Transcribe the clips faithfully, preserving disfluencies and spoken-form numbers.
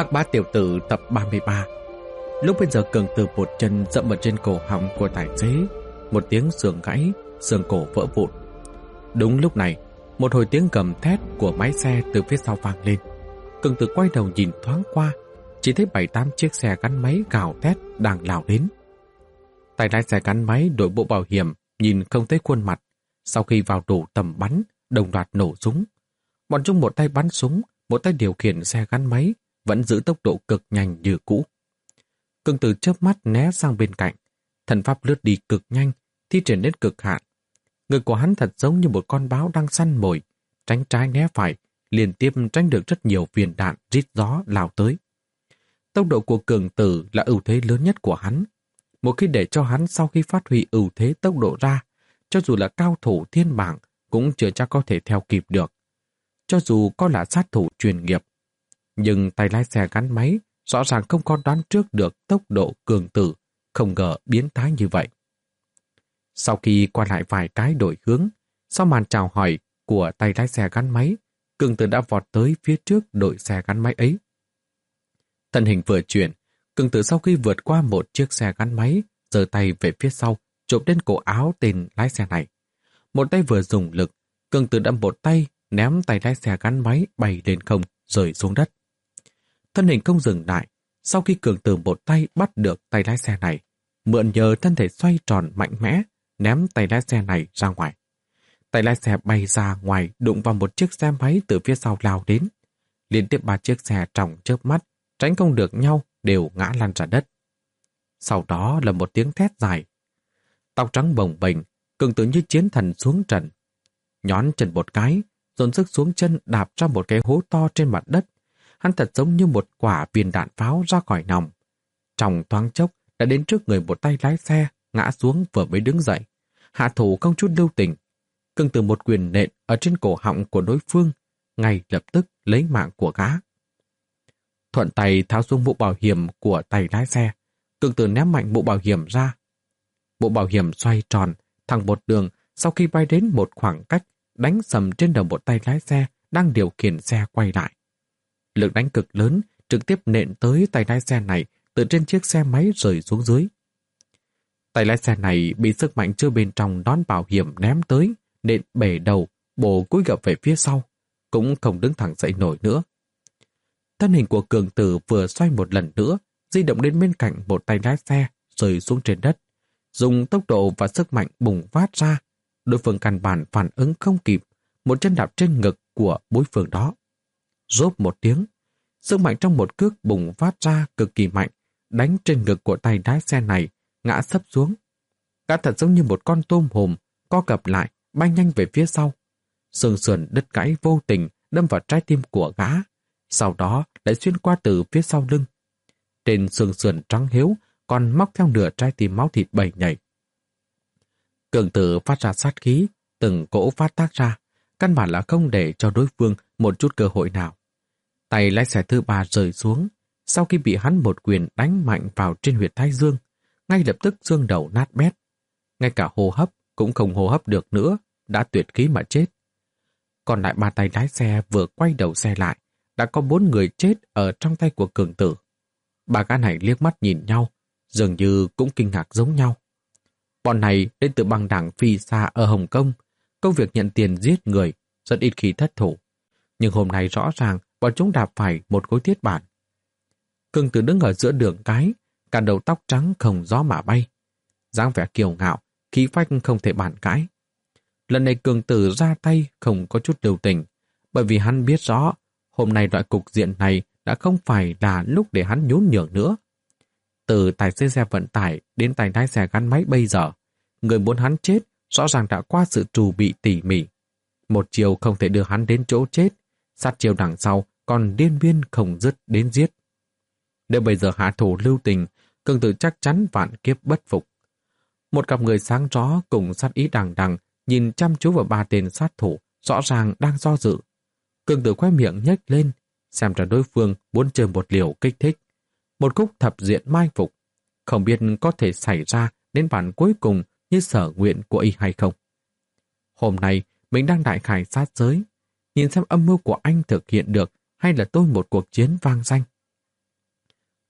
Ác bá tiểu tử tập ba mươi ba. Lúc bây giờ Cường Tử một chân dậm vào trên cổ họng của tài xế, một tiếng xương gãy, xương cổ vỡ vụn. Đúng lúc này, một hồi tiếng gầm thét của máy xe từ phía sau vang lên. Cường Tử quay đầu nhìn thoáng qua, chỉ thấy bảy tám chiếc xe gắn máy gào thét đang lao đến. Tài lái xe gắn máy đội mũ bảo hiểm, nhìn không thấy khuôn mặt. Sau khi vào đủ tầm bắn, đồng loạt nổ súng. Bọn chúng một tay bắn súng, một tay điều khiển xe gắn máy, vẫn giữ tốc độ cực nhanh như cũ. Cường Tử chớp mắt né sang bên cạnh, thần pháp lướt đi cực nhanh, thi triển đến cực hạn. Người của hắn thật giống như một con báo đang săn mồi, tránh trái né phải, liên tiếp tránh được rất nhiều viên đạn rít gió lao tới. Tốc độ của Cường Tử là ưu thế lớn nhất của hắn. Một khi để cho hắn sau khi phát huy ưu thế tốc độ ra, cho dù là cao thủ thiên bảng cũng chưa chắc có thể theo kịp được. Cho dù có là sát thủ chuyên nghiệp, nhưng tay lái xe gắn máy rõ ràng không có đoán trước được tốc độ Cường Tử, không ngờ biến thái như vậy. Sau khi qua lại vài cái đổi hướng, sau màn chào hỏi của tay lái xe gắn máy, Cường Tử đã vọt tới phía trước đội xe gắn máy ấy. Thân hình vừa chuyển, Cường Tử sau khi vượt qua một chiếc xe gắn máy, giơ tay về phía sau, chụp đến cổ áo tên lái xe này. Một tay vừa dùng lực, Cường Tử đâm một tay, ném tay lái xe gắn máy bay lên không, rơi xuống đất. Thân hình không dừng lại, sau khi Cường Tử một tay bắt được tay lái xe này, mượn nhờ thân thể xoay tròn mạnh mẽ, ném tay lái xe này ra ngoài. Tay lái xe bay ra ngoài đụng vào một chiếc xe máy từ phía sau lao đến. Liên tiếp ba chiếc xe trong chớp mắt, tránh không được nhau, đều ngã lăn ra đất. Sau đó là một tiếng thét dài. Tóc trắng bồng bềnh, Cường Tử như chiến thần xuống trận. Nhón chân một cái, dồn sức xuống chân đạp ra một cái hố to trên mặt đất. Hắn thật giống như một quả viên đạn pháo ra khỏi nòng. Trong thoáng chốc đã đến trước người một tay lái xe, ngã xuống vừa mới đứng dậy. Hạ thủ không chút lưu tình. Cường Tử một quyền nện ở trên cổ họng của đối phương, ngay lập tức lấy mạng của gã. Thuận tay tháo xuống mũ bảo hiểm của tay lái xe, Cường Tử ném mạnh mũ bảo hiểm ra. Mũ bảo hiểm xoay tròn, thẳng một đường, sau khi bay đến một khoảng cách, đánh sầm trên đầu một tay lái xe đang điều khiển xe quay lại. Lực đánh cực lớn trực tiếp nện tới tay lái xe này từ trên chiếc xe máy rơi xuống dưới. Tay lái xe này bị sức mạnh chưa bên trong nón bảo hiểm ném tới, nện bể đầu, bổ cúi gập về phía sau, cũng không đứng thẳng dậy nổi nữa. Thân hình của Cường Tử vừa xoay một lần nữa, di động đến bên cạnh một tay lái xe, rơi xuống trên đất. Dùng tốc độ và sức mạnh bùng phát ra, đối phương căn bản phản ứng không kịp, một chân đạp trên ngực của đối phương đó. Rốp một tiếng, sức mạnh trong một cước bùng phát ra cực kỳ mạnh, đánh trên ngực của tay lái xe này, ngã sấp xuống. Gã thật giống như một con tôm hùm, co cập lại, bay nhanh về phía sau. Xương sườn đứt gãy vô tình đâm vào trái tim của gã, sau đó lại xuyên qua từ phía sau lưng. Trên xương sườn trắng hiếu còn móc theo nửa trái tim máu thịt bầy nhảy. Cường Tử phát ra sát khí, từng cỗ phát tác ra, căn bản là không để cho đối phương một chút cơ hội nào. Tay lái xe thứ ba rơi xuống, sau khi bị hắn một quyền đánh mạnh vào trên huyệt thái dương, ngay lập tức xương đầu nát bét. Ngay cả hô hấp cũng không hô hấp được nữa, đã tuyệt khí mà chết. Còn lại ba tay lái xe vừa quay đầu xe lại, đã có bốn người chết ở trong tay của Cường Tử. Ba gã này liếc mắt nhìn nhau, dường như cũng kinh ngạc giống nhau. Bọn này đến từ băng đảng Phi Sa ở Hồng Kông, công việc nhận tiền giết người, rất ít khi thất thủ. Nhưng hôm nay rõ ràng bọn chúng đạp phải một khối thiết bản. Cường Tử đứng ở giữa đường cái, cả đầu tóc trắng không gió mà bay. Dáng vẻ kiêu ngạo, khí phách không thể bàn cãi. Lần này Cường Tử ra tay không có chút lưu tình, bởi vì hắn biết rõ hôm nay loại cục diện này đã không phải là lúc để hắn nhún nhường nữa. Từ tài xế xe vận tải đến tay lái xe gắn máy bây giờ, người muốn hắn chết rõ ràng đã qua sự trù bị tỉ mỉ. Một chiều không thể đưa hắn đến chỗ chết, sát chiều đằng sau còn điên biên không dứt đến giết. Nếu bây giờ hạ thủ lưu tình, Cường Tử chắc chắn vạn kiếp bất phục. Một cặp người sáng rõ cùng sát ý đằng đằng nhìn chăm chú vào ba tên sát thủ rõ ràng đang do dự. Cường Tử khoe miệng nhếch lên, xem ra đối phương muốn chơi một liều kích thích. Một khúc thập diện mai phục, không biết có thể xảy ra đến bản cuối cùng như sở nguyện của y hay không. Hôm nay mình đang đại khải sát giới, nhìn xem âm mưu của anh thực hiện được hay là tôi một cuộc chiến vang danh.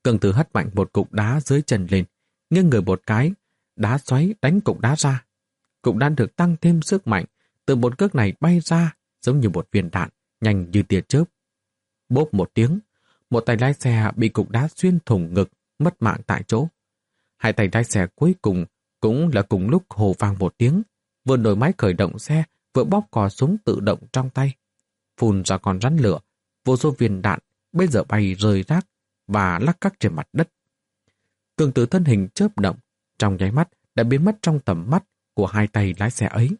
Cường Tử hất mạnh một cục đá dưới chân lên, nghiêng người một cái, đá xoáy đánh cục đá ra. Cục đá được tăng thêm sức mạnh, từ một cước này bay ra giống như một viên đạn, nhanh như tia chớp. Bốp một tiếng, một tay lái xe bị cục đá xuyên thủng ngực, mất mạng tại chỗ. Hai tay lái xe cuối cùng cũng là cùng lúc hô vang một tiếng, vừa nổi máy khởi động xe, vừa bóp cò súng tự động trong tay. Phun ra con rắn lửa, vô số viên đạn bây giờ bay rơi rác và lắc cắc trên mặt đất. Cường Tử thân hình chớp động, trong nháy mắt đã biến mất trong tầm mắt của hai tay lái xe ấy.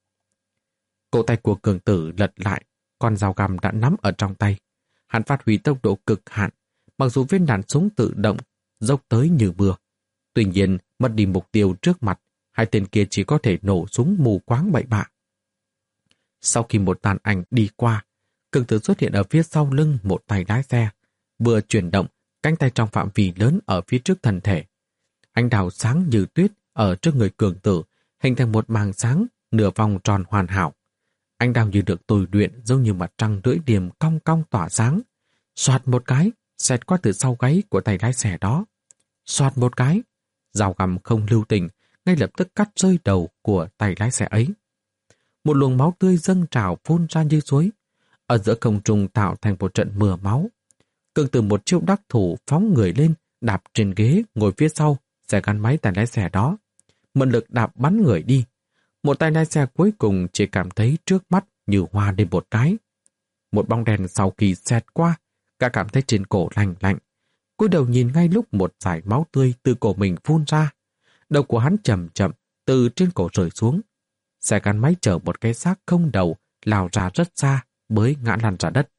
Cổ tay của Cường Tử lật lại, con dao găm đã nắm ở trong tay. Hắn phát huy tốc độ cực hạn, mặc dù viên đạn súng tự động dốc tới như mưa. Tuy nhiên, mất đi mục tiêu trước mặt, hai tên kia chỉ có thể nổ súng mù quáng bậy bạ. Sau khi một tàn ảnh đi qua, Cường Tử xuất hiện ở phía sau lưng một tay lái xe, vừa chuyển động, cánh tay trong phạm vi lớn ở phía trước thân thể. Ánh đào sáng như tuyết ở trước người Cường Tử hình thành một màng sáng nửa vòng tròn hoàn hảo. Ánh đào như được tôi luyện giống như mặt trăng lưỡi liềm cong cong tỏa sáng. Xoạt một cái, xẹt qua từ sau gáy của tay lái xe đó. Xoạt một cái, dao găm không lưu tình, ngay lập tức cắt rơi đầu của tay lái xe ấy. Một luồng máu tươi dâng trào phun ra như suối, ở giữa không trung tạo thành một trận mưa máu. Cường Tử một chiêu đắc thủ phóng người lên, đạp trên ghế ngồi phía sau xe gắn máy tay lái xe đó, mượn lực đạp bắn người đi. Một tay lái xe cuối cùng chỉ cảm thấy trước mắt như hoa lên một cái. Một bóng đèn sau khi xẹt qua, cả cảm thấy trên cổ lạnh lạnh. Cúi đầu nhìn ngay lúc một dải máu tươi từ cổ mình phun ra. Đầu của hắn chậm chậm từ trên cổ rơi xuống. Xe gắn máy chở một cái xác không đầu lao ra rất xa mới ngã lăn ra đất.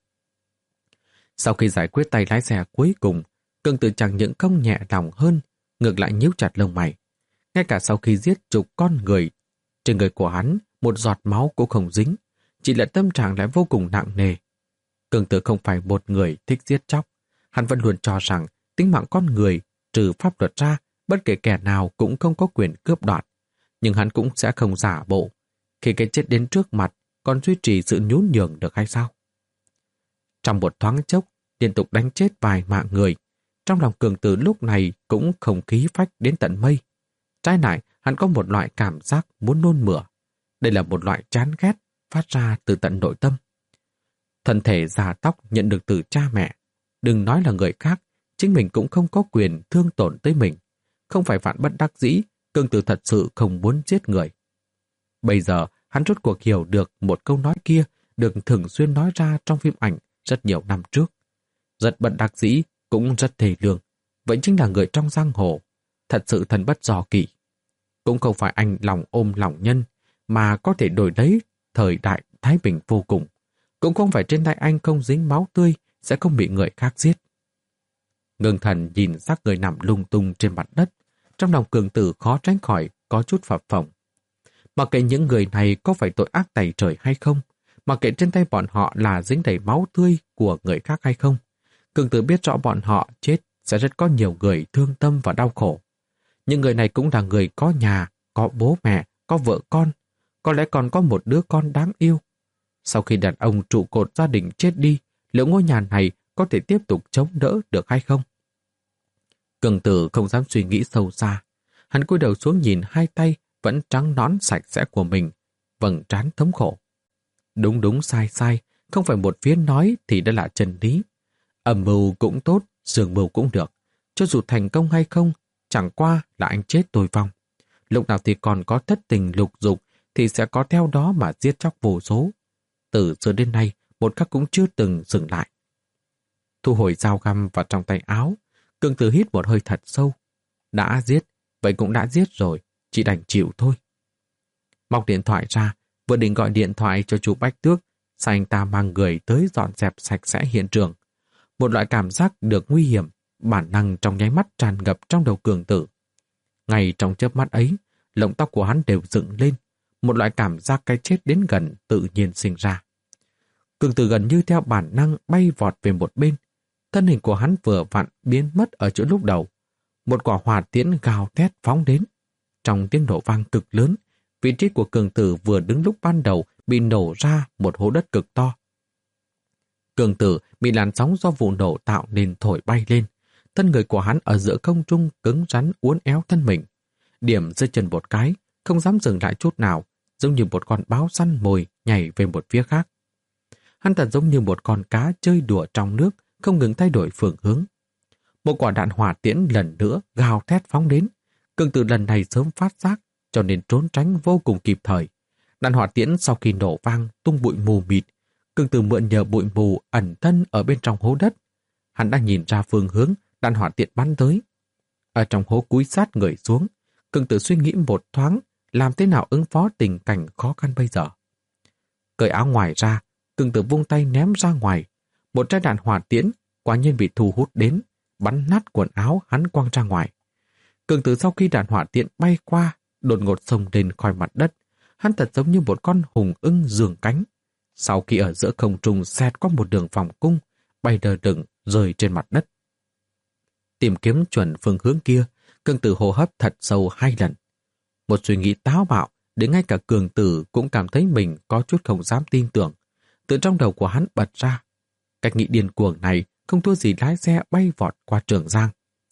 Sau khi giải quyết tay lái xe cuối cùng, Cường Tử chẳng những không nhẹ lòng hơn, ngược lại nhíu chặt lông mày. Ngay cả sau khi giết chục con người, trên người của hắn một giọt máu cũng không dính, chỉ là tâm trạng lại vô cùng nặng nề. Cường Tử không phải một người thích giết chóc, hắn vẫn luôn cho rằng tính mạng con người trừ pháp luật ra, bất kể kẻ nào cũng không có quyền cướp đoạt, nhưng hắn cũng sẽ không giả bộ. Khi cái chết đến trước mặt, còn duy trì sự nhún nhường được hay sao? Trong một thoáng chốc, liên tục đánh chết vài mạng người, trong lòng Cường Tử lúc này cũng không khí phách đến tận mây. Trái lại, hắn có một loại cảm giác muốn nôn mửa. Đây là một loại chán ghét phát ra từ tận nội tâm. Thân thể già tóc nhận được từ cha mẹ. Đừng nói là người khác, chính mình cũng không có quyền thương tổn tới mình. Không phải vạn bất đắc dĩ, Cường Tử thật sự không muốn giết người. Bây giờ, hắn rốt cuộc hiểu được một câu nói kia được thường xuyên nói ra trong phim ảnh rất nhiều năm trước. Rất bất đắc dĩ, cũng rất thề lương. Vậy chính là người trong giang hồ. Thật sự thần bất do kỷ. Cũng không phải anh lòng ôm lòng nhân, mà có thể đổi lấy thời đại thái bình vô cùng. Cũng không phải trên tay anh không dính máu tươi, sẽ không bị người khác giết. Ngưng Thần nhìn xác người nằm lung tung trên mặt đất, trong lòng Cường Tử khó tránh khỏi có chút phập phồng. Mặc kệ những người này có phải tội ác tày trời hay không, mặc kệ trên tay bọn họ là dính đầy máu tươi của người khác hay không, Cường Tử biết rõ bọn họ chết sẽ rất có nhiều người thương tâm và đau khổ. Những người này cũng là người có nhà, có bố mẹ, có vợ con, có lẽ còn có một đứa con đáng yêu. Sau khi đàn ông trụ cột gia đình chết đi, liệu ngôi nhà này có thể tiếp tục chống đỡ được hay không? Cường Tử không dám suy nghĩ sâu xa. Hắn cúi đầu xuống nhìn hai tay vẫn trắng nõn sạch sẽ của mình, vầng trán thống khổ. Đúng đúng sai sai, không phải một phía nói thì đã là chân lý. Âm mưu cũng tốt, dương mưu cũng được. Cho dù thành công hay không, chẳng qua là anh chết tôi vong. Lúc nào thì còn có thất tình lục dục thì sẽ có theo đó mà giết chóc vô số. Từ xưa đến nay, một khắc cũng chưa từng dừng lại. Thu hồi dao găm vào trong tay áo, Cường Tử hít một hơi thật sâu. Đã giết, vậy cũng đã giết rồi, chỉ đành chịu thôi. Móc điện thoại ra, vừa định gọi điện thoại cho chú Bách Tước, sao anh ta mang người tới dọn dẹp sạch sẽ hiện trường. Một loại cảm giác được nguy hiểm, bản năng trong nháy mắt tràn ngập trong đầu Cường Tử. Ngay trong chớp mắt ấy, lông tóc của hắn đều dựng lên, một loại cảm giác cái chết đến gần tự nhiên sinh ra. Cường Tử gần như theo bản năng bay vọt về một bên, thân hình của hắn vừa vặn biến mất ở chỗ lúc đầu. Một quả hỏa tiễn gào thét phóng đến. Trong tiếng nổ vang cực lớn, vị trí của Cường Tử vừa đứng lúc ban đầu bị nổ ra một hố đất cực to. Cường Tử bị làn sóng do vụ nổ tạo nên thổi bay lên, thân người của hắn ở giữa không trung cứng rắn uốn éo thân mình. Điểm dưới chân một cái, không dám dừng lại chút nào, giống như một con báo săn mồi nhảy về một phía khác. Hắn thật giống như một con cá chơi đùa trong nước, không ngừng thay đổi phương hướng. Một quả đạn hỏa tiễn lần nữa gào thét phóng đến. Cường Tử lần này sớm phát giác, cho nên trốn tránh vô cùng kịp thời. Đạn hỏa tiễn sau khi nổ vang tung bụi mù mịt, Cường Tử mượn nhờ bụi mù ẩn thân ở bên trong hố đất. Hắn đã nhìn ra phương hướng đạn hỏa tiễn bắn tới. Ở trong hố cúi sát người xuống, Cường Tử suy nghĩ một thoáng làm thế nào ứng phó tình cảnh khó khăn bây giờ. Cởi áo ngoài ra, Cường Tử vung tay ném ra ngoài. Một trái đạn hỏa tiễn quả nhiên bị thu hút đến, bắn nát quần áo hắn quăng ra ngoài. Cường Tử sau khi đạn hỏa tiễn bay qua, đột ngột xông lên khỏi mặt đất. Hắn thật giống như một con hùng ưng giương cánh. Sau khi ở giữa không trung xẹt qua một đường vòng cung, bay đờ đững rơi trên mặt đất. Tìm kiếm chuẩn phương hướng kia, Cường Tử hô hấp thật sâu hai lần. Một suy nghĩ táo bạo, đến ngay cả Cường Tử cũng cảm thấy mình có chút không dám tin tưởng. Từ trong đầu của hắn bật ra. Cách nghĩ điên cuồng này không thua gì lái xe bay vọt qua Trường Giang.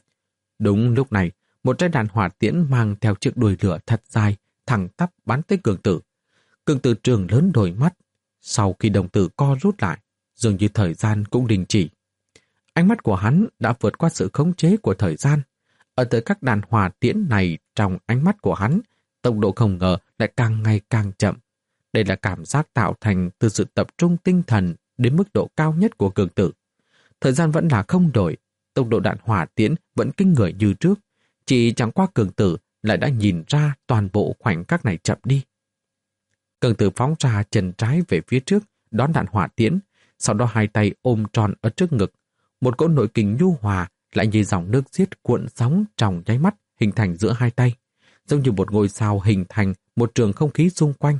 Đúng lúc này, một trái đạn hỏa tiễn mang theo chiếc đuôi lửa thật dài, thẳng tắp bắn tới Cường Tử. Cường Tử trừng lớn đôi mắt. Sau khi đồng tử co rút lại, dường như thời gian cũng đình chỉ. Ánh mắt của hắn đã vượt qua sự khống chế của thời gian. Ở tới các đạn hỏa tiễn này trong ánh mắt của hắn, tốc độ không ngờ lại càng ngày càng chậm. Đây là cảm giác tạo thành từ sự tập trung tinh thần đến mức độ cao nhất của Cường Tử. Thời gian vẫn là không đổi, tốc độ đạn hỏa tiễn vẫn kinh người như trước, chỉ chẳng qua Cường Tử lại đã nhìn ra toàn bộ khoảnh khắc này chậm đi. Cường Tử phóng ra chân trái về phía trước, đón đạn hỏa tiễn, sau đó hai tay ôm tròn ở trước ngực. Một cỗ nội kình nhu hòa lại như dòng nước xiết cuộn sóng trong nháy mắt hình thành giữa hai tay, giống như một ngôi sao hình thành một trường không khí xung quanh.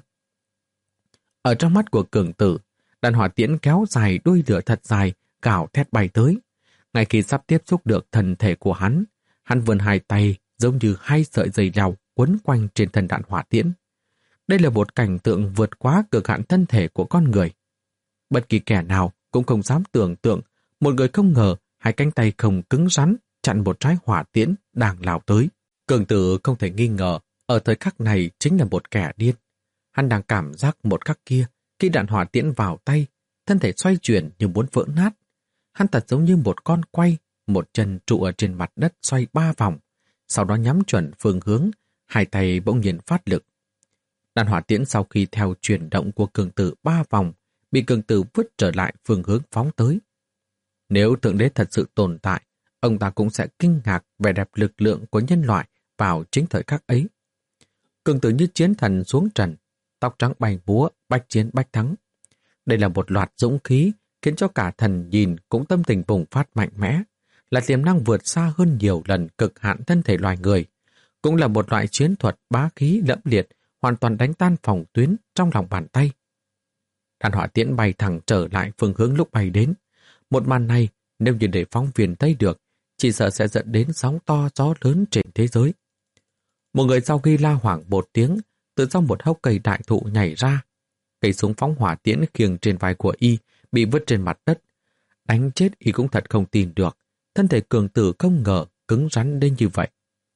Ở trong mắt của Cường Tử, đạn hỏa tiễn kéo dài đuôi lửa thật dài, gào thét bay tới. Ngay khi sắp tiếp xúc được thân thể của hắn, hắn vươn hai tay giống như hai sợi dây leo quấn quanh trên thân đạn hỏa tiễn. Đây là một cảnh tượng vượt quá cực hạn thân thể của con người. Bất kỳ kẻ nào cũng không dám tưởng tượng một người không ngờ hai cánh tay không cứng rắn chặn một trái hỏa tiễn đang lao tới. Cường Tử không thể nghi ngờ ở thời khắc này chính là một kẻ điên. Hắn đang cảm giác một khắc kia khi đạn hỏa tiễn vào tay, thân thể xoay chuyển như muốn vỡ nát. Hắn thật giống như một con quay, một chân trụ ở trên mặt đất xoay ba vòng, sau đó nhắm chuẩn phương hướng, hai tay bỗng nhiên phát lực. Đạn hỏa tiễn sau khi theo chuyển động của Cường Tử ba vòng, bị Cường Tử vứt trở lại phương hướng phóng tới. Nếu Thượng Đế thật sự tồn tại, ông ta cũng sẽ kinh ngạc vẻ đẹp lực lượng của nhân loại vào chính thời khắc ấy. Cường Tử như chiến thần xuống trần, tóc trắng bay múa, bách chiến bách thắng. Đây là một loạt dũng khí khiến cho cả thần nhìn cũng tâm tình bùng phát mạnh mẽ, là tiềm năng vượt xa hơn nhiều lần cực hạn thân thể loài người, cũng là một loại chiến thuật bá khí lẫm liệt, hoàn toàn đánh tan phòng tuyến trong lòng bàn tay. Đạn hỏa tiễn bay thẳng trở lại phương hướng lúc bay đến. Một màn này, nếu như để phóng viên thấy được, chỉ sợ sẽ dẫn đến sóng to gió lớn trên thế giới. Một người sau khi la hoảng một tiếng, từ sau một hốc cây đại thụ nhảy ra. Cây súng phóng hỏa tiễn khiêng trên vai của y bị vứt trên mặt đất. Đánh chết y cũng thật không tin được, thân thể Cường Tử không ngờ cứng rắn đến như vậy.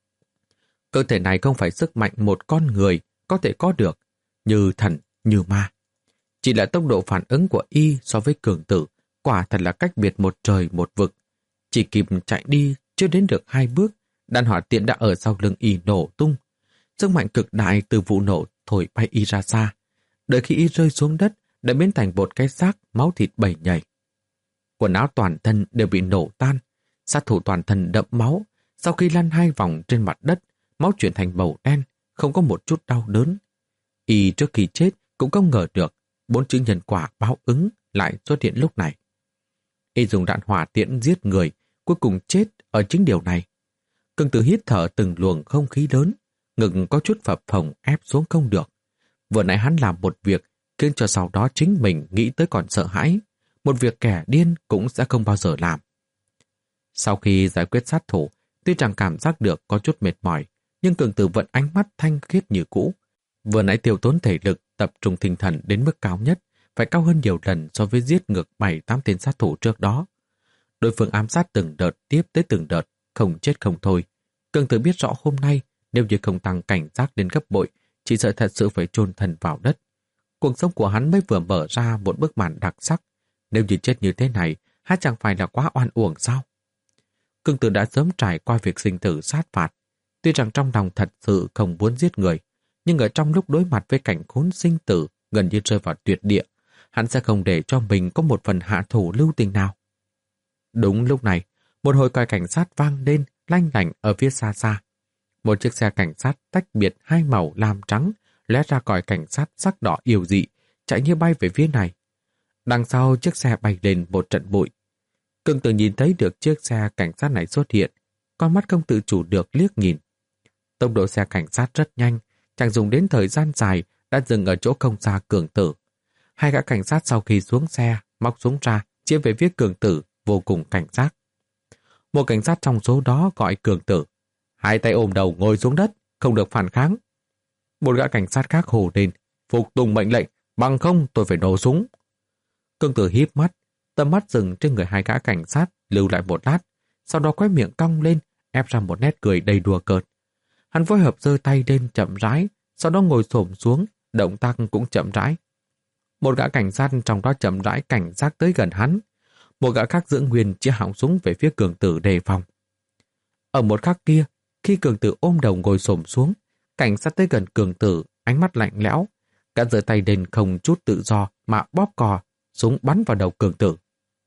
Cơ thể này không phải sức mạnh một con người có thể có được, như thần, như ma. Chỉ là tốc độ phản ứng của y so với Cường Tử quả thật là cách biệt một trời một vực. Chỉ kịp chạy đi chưa đến được hai bước, đạn hỏa tiễn đã ở sau lưng y nổ tung. Sức mạnh cực đại từ vụ nổ thổi bay y ra xa. Đợi khi y rơi xuống đất đã biến thành một cái xác máu thịt bầy nhầy. Quần áo toàn thân đều bị nổ tan, sát thủ toàn thân đẫm máu. Sau khi lăn hai vòng trên mặt đất, máu chuyển thành màu đen, không có một chút đau đớn. Y trước khi chết cũng không ngờ được bốn chữ nhân quả báo ứng lại xuất hiện lúc này. Y dùng đạn hỏa tiễn giết người, cuối cùng chết ở chính điều này. Cường Tử hít thở từng luồng không khí lớn, ngực có chút phập phồng ép xuống không được. Vừa nãy hắn làm một việc khiến cho sau đó chính mình nghĩ tới còn sợ hãi, một việc kẻ điên cũng sẽ không bao giờ làm. Sau khi giải quyết sát thủ, tuy rằng cảm giác được có chút mệt mỏi, nhưng Cường Tử vẫn ánh mắt thanh khiết như cũ. Vừa nãy tiêu tốn thể lực, tập trung tinh thần đến mức cao nhất, phải cao hơn nhiều lần so với giết ngược bảy tám tên sát thủ trước đó. Đối phương ám sát từng đợt tiếp tới từng đợt, không chết không thôi. Cường Tử biết rõ hôm nay nếu như không tăng cảnh giác đến gấp bội, chỉ sợ thật sự phải chôn thân vào đất. Cuộc sống của hắn mới vừa mở ra một bức màn đặc sắc. Nếu như chết như thế này, há chẳng phải là quá oan uổng sao? Cường Tử đã sớm trải qua việc sinh tử sát phạt. Tuy rằng trong lòng thật sự không muốn giết người, nhưng ở trong lúc đối mặt với cảnh khốn sinh tử gần như rơi vào tuyệt địa, hắn sẽ không để cho mình có một phần hạ thủ lưu tình nào. Đúng lúc này, một hồi còi cảnh sát vang lên lanh lảnh ở phía xa xa. Một chiếc xe cảnh sát tách biệt hai màu lam trắng lóe ra còi cảnh sát sắc đỏ yêu dị, chạy như bay về phía này. Đằng sau chiếc xe bay lên một trận bụi. Cường Tử nhìn thấy được chiếc xe cảnh sát này xuất hiện, con mắt không tự chủ được liếc nhìn. Tốc độ xe cảnh sát rất nhanh, chẳng dùng đến thời gian dài đã dừng ở chỗ không xa Cường Tử. Hai gã cảnh sát sau khi xuống xe, móc súng ra, chia về phía Cường Tử, vô cùng cảnh giác. Một cảnh sát trong số đó gọi Cường Tử, hai tay ôm đầu ngồi xuống đất, không được phản kháng. Một gã cảnh sát khác hô lên, phục tùng mệnh lệnh, bằng không tôi phải nổ súng. Cường Tử híp mắt, tầm mắt dừng trên người hai gã cảnh sát, lưu lại một lát, sau đó quay miệng cong lên, ép ra một nét cười đầy đùa cợt. Hắn phối hợp giơ tay lên chậm rãi, sau đó ngồi xổm xuống, động tác cũng chậm rãi. Một gã cảnh sát trong đó chậm rãi cảnh giác tới gần hắn. Một gã khác giữ nguyên chia họng súng về phía Cường Tử đề phòng. Ở một khắc kia, khi Cường Tử ôm đầu ngồi xổm xuống, cảnh sát tới gần Cường Tử, ánh mắt lạnh lẽo, cả giơ tay lên không chút tự do mà bóp cò, súng bắn vào đầu Cường Tử.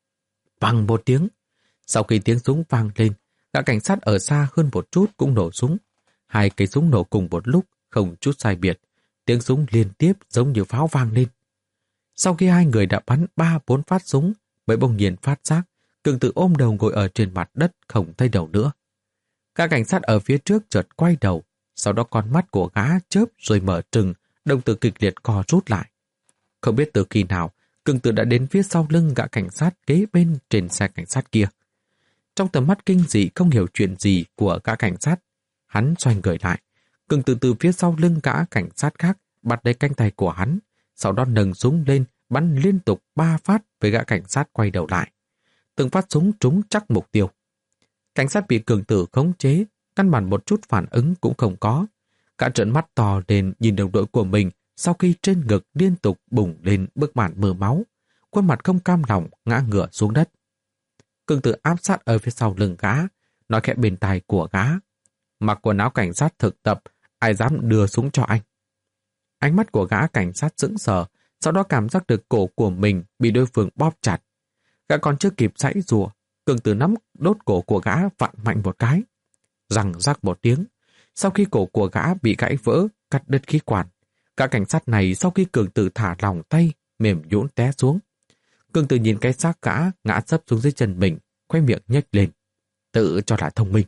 Vang một tiếng. Sau khi tiếng súng vang lên, gã cảnh sát ở xa hơn một chút cũng nổ súng. Hai cây súng nổ cùng một lúc, không chút sai biệt. Tiếng súng liên tiếp giống như pháo vang lên. Sau khi hai người đã bắn ba bốn phát súng, mới bỗng nhiên phát giác, Cường Tử ôm đầu ngồi ở trên mặt đất không thấy đầu nữa. Các cảnh sát ở phía trước chợt quay đầu, sau đó con mắt của gã chớp rồi mở trừng, đồng tử kịch liệt co rút lại. Không biết từ khi nào, Cường Tử đã đến phía sau lưng gã cảnh sát kế bên trên xe cảnh sát kia. Trong tầm mắt kinh dị không hiểu chuyện gì của gã cảnh sát, hắn xoay người lại. Cường Tử từ phía sau lưng gã cảnh sát khác bắt lấy cánh tay của hắn, sau đó nâng súng lên, bắn liên tục ba phát với gã cảnh sát quay đầu lại. Từng phát súng trúng chắc mục tiêu. Cảnh sát bị Cường Tử khống chế, căn bản một chút phản ứng cũng không có. Cả trợn mắt to lên nhìn đồng đội của mình sau khi trên ngực liên tục bùng lên bức màn mờ máu, khuôn mặt không cam lòng ngã ngửa xuống đất. Cường Tử áp sát ở phía sau lưng gã, nói khẽ bên tai của gã. Mặc quần áo cảnh sát thực tập, ai dám đưa súng cho anh. Ánh mắt của gã cảnh sát sững sờ, sau đó cảm giác được cổ của mình bị đối phương bóp chặt. Gã còn chưa kịp giãy giụa, Cường Tử nắm đốt cổ của gã vặn mạnh một cái. Răng rắc một tiếng, sau khi cổ của gã bị gãy vỡ, cắt đứt khí quản. Gã cảnh sát này sau khi Cường Tử thả lỏng tay, mềm nhũn té xuống. Cường Tử nhìn cái xác gã ngã sấp xuống dưới chân mình, khoe miệng nhếch lên, tự cho là thông minh.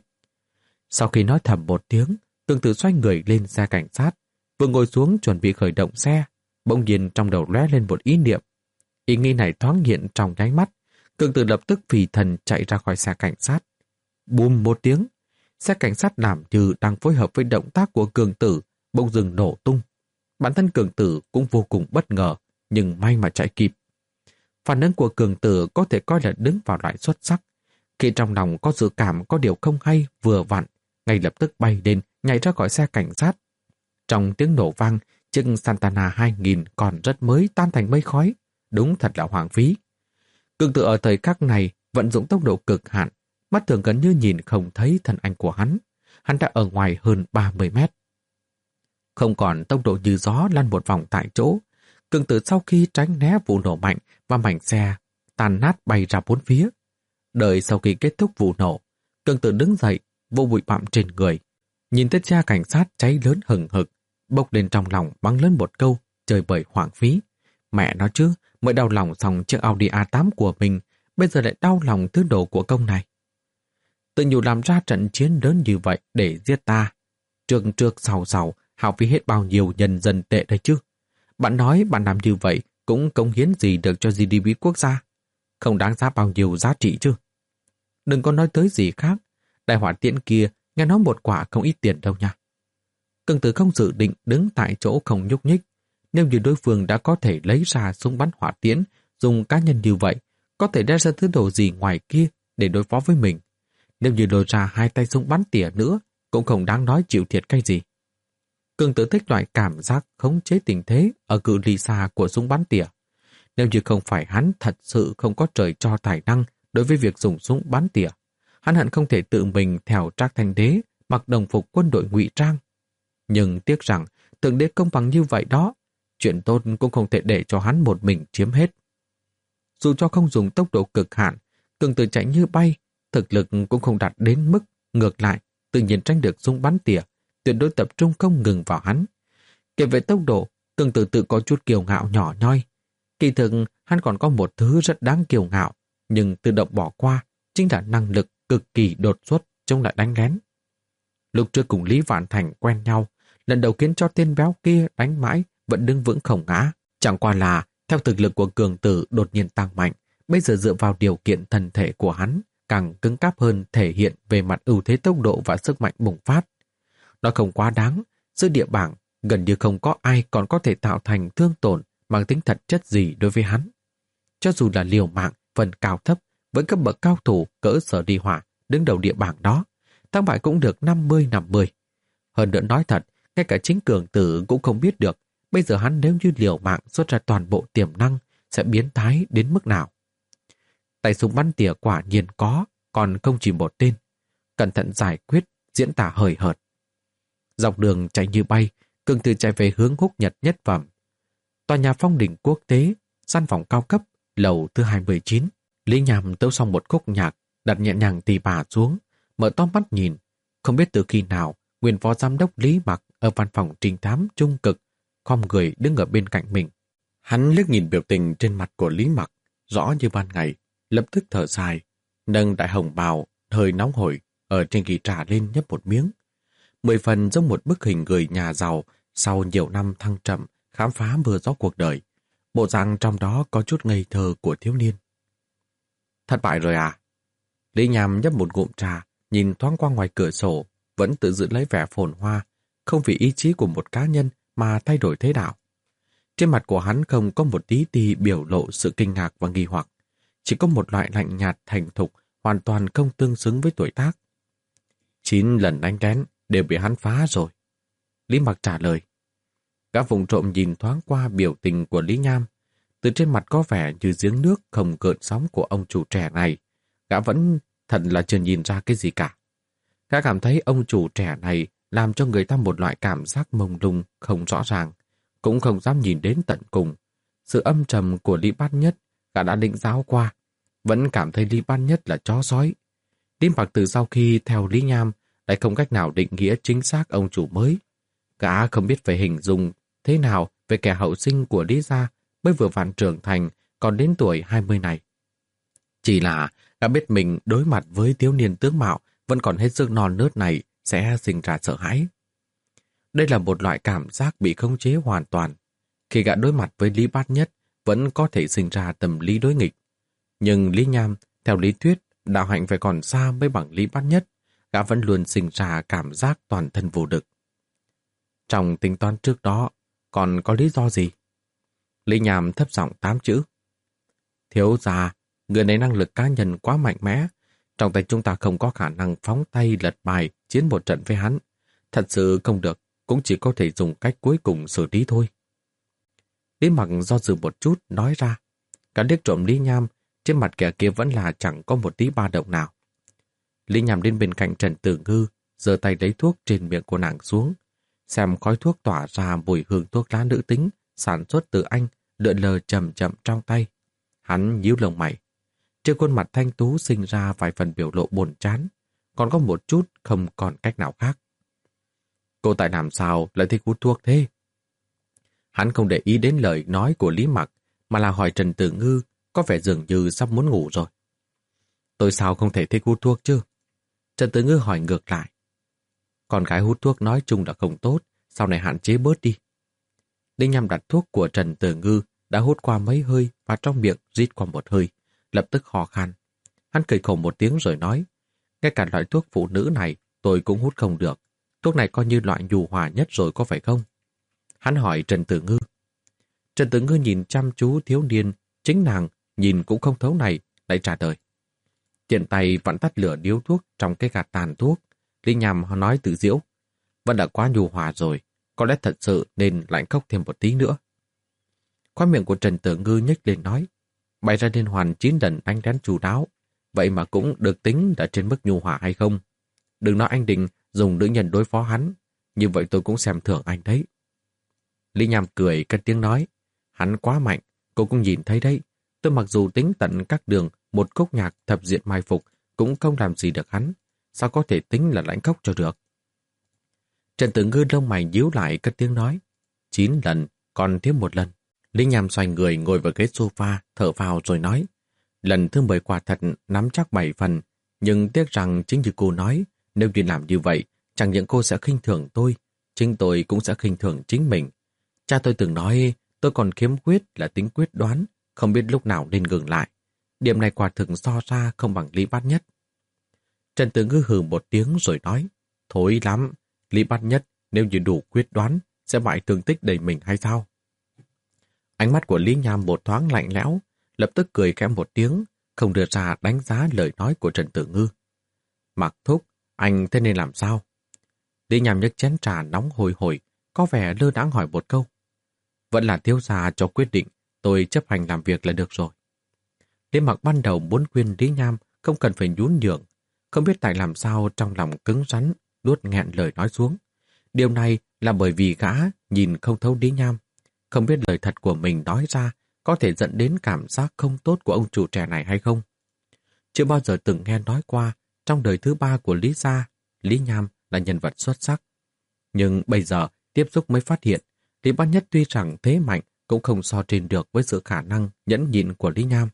Sau khi nói thầm một tiếng, Cường Tử xoay người lên xe cảnh sát, vừa ngồi xuống chuẩn bị khởi động xe, bỗng nhiên trong đầu lóe lên một ý niệm. Ý nghĩ này thoáng hiện trong nháy mắt, Cường Tử lập tức phì thần chạy ra khỏi xe cảnh sát. Bùm một tiếng, xe cảnh sát làm như đang phối hợp với động tác của Cường Tử, bỗng dừng nổ tung. Bản thân Cường Tử cũng vô cùng bất ngờ, nhưng may mà chạy kịp. Phản ứng của Cường Tử có thể coi là đứng vào loại xuất sắc. Khi trong lòng có dự cảm có điều không hay vừa vặn, ngay lập tức bay lên, nhảy ra khỏi xe cảnh sát. Trong tiếng nổ vang, chiếc Santana hai nghìn còn rất mới tan thành mây khói. Đúng thật là hoang phí. Cường Tử ở thời khắc này vận dụng tốc độ cực hạn, mắt thường gần như nhìn không thấy thân ảnh của hắn. Hắn đã ở ngoài hơn ba mươi mét. Không còn tốc độ như gió lăn một vòng tại chỗ, Cường Tử sau khi tránh né vụ nổ mạnh và mảnh xe tàn nát bay ra bốn phía. Đợi sau khi kết thúc vụ nổ, Cường Tử đứng dậy, vô bụi bặm trên người, nhìn thấy xe cảnh sát cháy lớn hừng hực, bốc lên trong lòng bắn lớn một câu, trời bời hoang phí. Mẹ nó chứ, mới đau lòng xong chiếc Audi a tám của mình, bây giờ lại đau lòng thứ đồ của công này. Tự nhủ làm ra trận chiến lớn như vậy để giết ta. Trước trước sau sau, hao phí hết bao nhiêu nhân dân tệ đấy chứ. Bạn nói bạn làm như vậy cũng cống hiến gì được cho giê đê pê quốc gia. Không đáng giá bao nhiêu giá trị chứ. Đừng có nói tới gì khác. Đại hỏa tiễn kia nghe nói một quả không ít tiền đâu nha. Cường Tử không dự định đứng tại chỗ không nhúc nhích. Nếu như đối phương đã có thể lấy ra súng bắn hỏa tiễn dùng cá nhân như vậy, có thể đe ra thứ đồ gì ngoài kia để đối phó với mình. Nếu như lôi ra hai tay súng bắn tỉa nữa, cũng không đáng nói chịu thiệt cái gì. Cường Tử thích loại cảm giác khống chế tình thế ở cự ly xa của súng bắn tỉa. Nếu như không phải hắn thật sự không có trời cho tài năng đối với việc dùng súng bắn tỉa, hắn hận không thể tự mình theo Trác Thanh Đế mặc đồng phục quân đội ngụy trang. Nhưng tiếc rằng Thượng Đế công bằng như vậy đó, chuyện tốt cũng không thể để cho hắn một mình chiếm hết. Dù cho không dùng tốc độ cực hạn, Cường Tử chạy như bay, thực lực cũng không đạt đến mức ngược lại, tự nhiên tránh được súng bắn tỉa, tuyệt đối tập trung không ngừng vào hắn. Kể về tốc độ, Cường Tử tự có chút kiêu ngạo nhỏ nhoi. Kỳ thực, hắn còn có một thứ rất đáng kiêu ngạo, nhưng tự động bỏ qua, chính là năng lực cực kỳ đột xuất chống lại đánh lén. Lúc trước cùng Lý Vạn Thành quen nhau, lần đầu khiến cho tên béo kia đánh mãi vẫn đứng vững không ngã. Chẳng qua là, theo thực lực của Cường Tử đột nhiên tăng mạnh, bây giờ dựa vào điều kiện thân thể của hắn, càng cứng cáp hơn thể hiện về mặt ưu thế tốc độ và sức mạnh bùng phát. Nó không quá đáng, giữa địa bảng gần như không có ai còn có thể tạo thành thương tổn mang tính thật chất gì đối với hắn. Cho dù là liều mạng, phần cao thấp, với cấp bậc cao thủ cỡ Sở Đi Hỏa đứng đầu địa bảng đó, thắng bại cũng được năm mươi năm mươi. Hơn nữa nói thật, ngay cả chính Cường Tử cũng không biết được bây giờ hắn nếu như liều mạng xuất ra toàn bộ tiềm năng sẽ biến thái đến mức nào. Tay súng bắn tỉa quả nhiên có, còn không chỉ một tên. Cẩn thận giải quyết, diễn tả hời hợt. Dọc đường chạy như bay, Cường Tử chạy về hướng Húc Nhật nhất phẩm. Tòa nhà Phong Đỉnh Quốc tế, gian phòng cao cấp, lầu thứ hai mươi chín. Lý Nham tấu xong một khúc nhạc, đặt nhẹ nhàng tì bà xuống, mở to mắt nhìn. Không biết từ khi nào, nguyên phó giám đốc Lý Mặc ở văn phòng trinh thám trung cực, khom người đứng ở bên cạnh mình. Hắn liếc nhìn biểu tình trên mặt của Lý Mặc, rõ như ban ngày, lập tức thở dài, nâng đại hồng bào, hơi nóng hổi, ở trên kỳ trà lên nhấp một miếng. Mười phần giống một bức hình người nhà giàu sau nhiều năm thăng trầm, khám phá mưa gió cuộc đời. Bộ dạng trong đó có chút ngây thơ của thiếu niên. Thất bại rồi à? Lý Nham nhấp một ngụm trà, nhìn thoáng qua ngoài cửa sổ, vẫn tự giữ lấy vẻ phồn hoa, không vì ý chí của một cá nhân mà thay đổi thế đạo. Trên mặt của hắn không có một tí ti biểu lộ sự kinh ngạc và nghi hoặc, chỉ có một loại lạnh nhạt thành thục, hoàn toàn không tương xứng với tuổi tác. Chín lần đánh lén đều bị hắn phá rồi. Lý Mặc trả lời. Gã vùng trộm nhìn thoáng qua biểu tình của Lý Nham, từ trên mặt có vẻ như giếng nước không gợn sóng của ông chủ trẻ này. Gã vẫn thật là chưa nhìn ra cái gì cả. Gã cảm thấy ông chủ trẻ này làm cho người ta một loại cảm giác mông lung, không rõ ràng, cũng không dám nhìn đến tận cùng. Sự âm trầm của Lý Bát Nhất, gã đã định giáo qua, vẫn cảm thấy Lý Bát Nhất là chó sói. Lý Mặc từ sau khi theo Lý Nham lại không cách nào định nghĩa chính xác ông chủ mới. Gã không biết phải hình dung thế nào về kẻ hậu sinh của Lý gia mới vừa vặn trưởng thành, còn đến tuổi hai mươi này. Chỉ là gã biết mình đối mặt với thiếu niên tướng mạo vẫn còn hết sức non nớt này sẽ sinh ra sợ hãi. Đây là một loại cảm giác bị khống chế hoàn toàn. Khi gã đối mặt với Lý Bát Nhất vẫn có thể sinh ra tâm lý đối nghịch. Nhưng Lý Nham, theo lý thuyết, đạo hạnh phải còn xa mới bằng Lý Bát Nhất, gã vẫn luôn sinh ra cảm giác toàn thân vô địch. Trong tính toán trước đó, còn có lý do gì? Lý Nham thấp giọng tám chữ. Thiếu gia, người này năng lực cá nhân quá mạnh mẽ. Trong tay chúng ta không có khả năng phóng tay lật bài chiến một trận với hắn. Thật sự không được, cũng chỉ có thể dùng cách cuối cùng xử lý thôi. Lý Mặc do dự một chút nói ra. Cả liếc trộm Lý Nham, trên mặt kẻ kia vẫn là chẳng có một tí ba động nào. Lý Nham đến bên cạnh Trần Tử Ngư, giơ tay lấy thuốc trên miệng của nàng xuống, xem khói thuốc tỏa ra mùi hương thuốc lá nữ tính sản xuất từ anh lượn lờ chậm chậm trong tay. Hắn nhíu lông mày. Trên khuôn mặt thanh tú sinh ra vài phần biểu lộ buồn chán, còn có một chút không còn cách nào khác. Cô tại làm sao lại thích hút thuốc thế? Hắn không để ý đến lời nói của Lý Mặc, mà là hỏi Trần Tử Ngư, có vẻ dường như sắp muốn ngủ rồi. Tôi sao không thể thích hút thuốc chứ? Trần Tử Ngư hỏi ngược lại. Con gái hút thuốc nói chung là không tốt, sau này hạn chế bớt đi. Đinh Nham đặt thuốc của Trần Tử Ngư đã hút qua mấy hơi và trong miệng rít qua một hơi, lập tức ho khan. Hắn cười khổ một tiếng rồi nói, ngay cả loại thuốc phụ nữ này tôi cũng hút không được. Thuốc này coi như loại nhu hòa nhất rồi có phải không? Hắn hỏi Trần Tử Ngư. Trần Tử Ngư nhìn chăm chú thiếu niên, chính nàng nhìn cũng không thấu này, lại trả lời. Tiện tay vẫn tắt lửa điếu thuốc trong cái gạt tàn thuốc. Lý Nham nói tự giễu. Vẫn đã quá nhu hòa rồi, có lẽ thật sự nên lạnh cốc thêm một tí nữa. Khóe miệng của Trần Tử Ngư nhếch lên nói. Bày ra liên hoàn chín lần đánh đén chu đáo, vậy mà cũng được tính đã trên mức nhu hòa hay không? Đừng nói anh định dùng nữ nhân đối phó hắn, như vậy tôi cũng xem thường anh đấy. Lý Nham cười cất tiếng nói. Hắn quá mạnh, cô cũng nhìn thấy đấy. Tôi mặc dù tính tận các đường một khúc nhạc thập diện mai phục cũng không làm gì được hắn. Sao có thể tính là lãnh cốc cho được? Trần Tử Ngư lông mày nhíu lại cất tiếng nói. Chín lần, còn thiếu một lần. Lý Nham xoay người ngồi vào ghế sofa, thở vào rồi nói. Lần thứ mười quả thật nắm chắc bảy phần, nhưng tiếc rằng chính như cô nói, nếu như làm như vậy, chẳng những cô sẽ khinh thường tôi, chính tôi cũng sẽ khinh thường chính mình. Cha tôi từng nói, tôi còn khiếm khuyết là tính quyết đoán, không biết lúc nào nên ngừng lại. Điểm này quả thực so ra không bằng Lý Bát Nhất. Trần Tử Ngư hừ một tiếng rồi nói, thối lắm, Lý Bát Nhất nếu như đủ quyết đoán, sẽ bại thương tích đầy mình hay sao? Ánh mắt của Lý Nham một thoáng lạnh lẽo, lập tức cười khẽ một tiếng, không đưa ra đánh giá lời nói của Trần Tử Ngư. Mặc Thúc, anh thế nên làm sao? Lý Nham nhấc chén trà nóng hôi hổi, có vẻ lơ đãng hỏi một câu. Vẫn là thiếu gia cho quyết định, tôi chấp hành làm việc là được rồi. Lý Mặc ban đầu muốn khuyên Lý Nham không cần phải nhún nhường, không biết tại làm sao trong lòng cứng rắn, nuốt nghẹn lời nói xuống. Điều này là bởi vì gã nhìn không thấu Lý Nham, không biết lời thật của mình nói ra có thể dẫn đến cảm giác không tốt của ông chủ trẻ này hay không. Chưa bao giờ từng nghe nói qua trong đời thứ ba của Lý gia, Lý Nham là nhân vật xuất sắc. Nhưng bây giờ tiếp xúc mới phát hiện, Lý Bát Nhất tuy rằng thế mạnh cũng không so trên được với sự khả năng nhẫn nhịn của Lý Nham.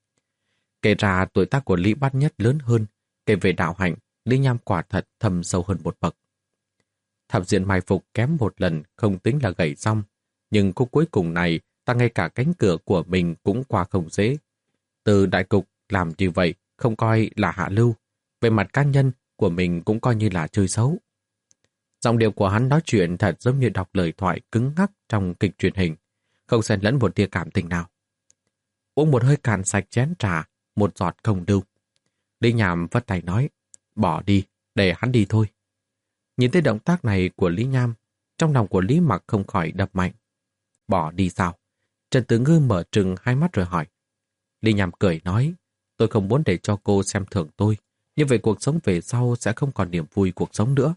Kể ra tuổi tác của Lý Bát Nhất lớn hơn, kể về đạo hạnh, Lý Nham quả thật thầm sâu hơn một bậc. Thập diện mai phục kém một lần không tính là gầy xong, nhưng khúc cuối cùng này ta ngay cả cánh cửa của mình cũng qua không dễ. Từ đại cục làm như vậy không coi là hạ lưu, về mặt cá nhân của mình cũng coi như là chơi xấu. Giọng điệu của hắn nói chuyện thật giống như đọc lời thoại cứng ngắc trong kịch truyền hình, không xen lẫn một tia cảm tình nào. Uống một hơi cạn sạch chén trà, một giọt không lưu. Lý Nham vất tay nói, bỏ đi, để hắn đi thôi. Nhìn thấy động tác này của Lý Nham, trong lòng của Lý Mặc không khỏi đập mạnh. Bỏ đi sao? Trần Tử Ngư mở trừng hai mắt rồi hỏi. Lý Nham cười nói, tôi không muốn để cho cô xem thường tôi, như vậy cuộc sống về sau sẽ không còn niềm vui cuộc sống nữa.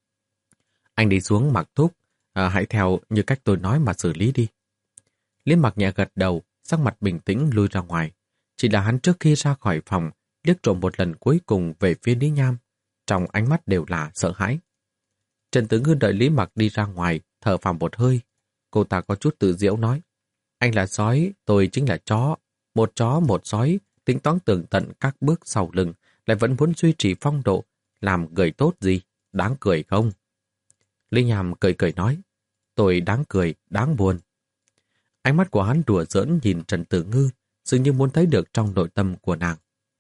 Anh đi xuống Mặc Thúc, à, hãy theo như cách tôi nói mà xử lý đi. Lý Mặc nhẹ gật đầu, sắc mặt bình tĩnh lui ra ngoài. Chỉ là hắn trước khi ra khỏi phòng, liếc trộm một lần cuối cùng về phía Lý Nham, trong ánh mắt đều là sợ hãi. Trần Tử Ngư đợi Lý Mặc đi ra ngoài, thở phào một hơi. Cô ta có chút tự giễu nói, anh là sói, tôi chính là chó. Một chó, một sói, tính toán tường tận các bước sau lưng, lại vẫn muốn duy trì phong độ, làm người tốt gì, đáng cười không? Lý Nham cười cười nói, tôi đáng cười, đáng buồn. Ánh mắt của hắn đùa giỡn nhìn Trần Tử Ngư, dường như muốn thấy được trong nội tâm của nàng.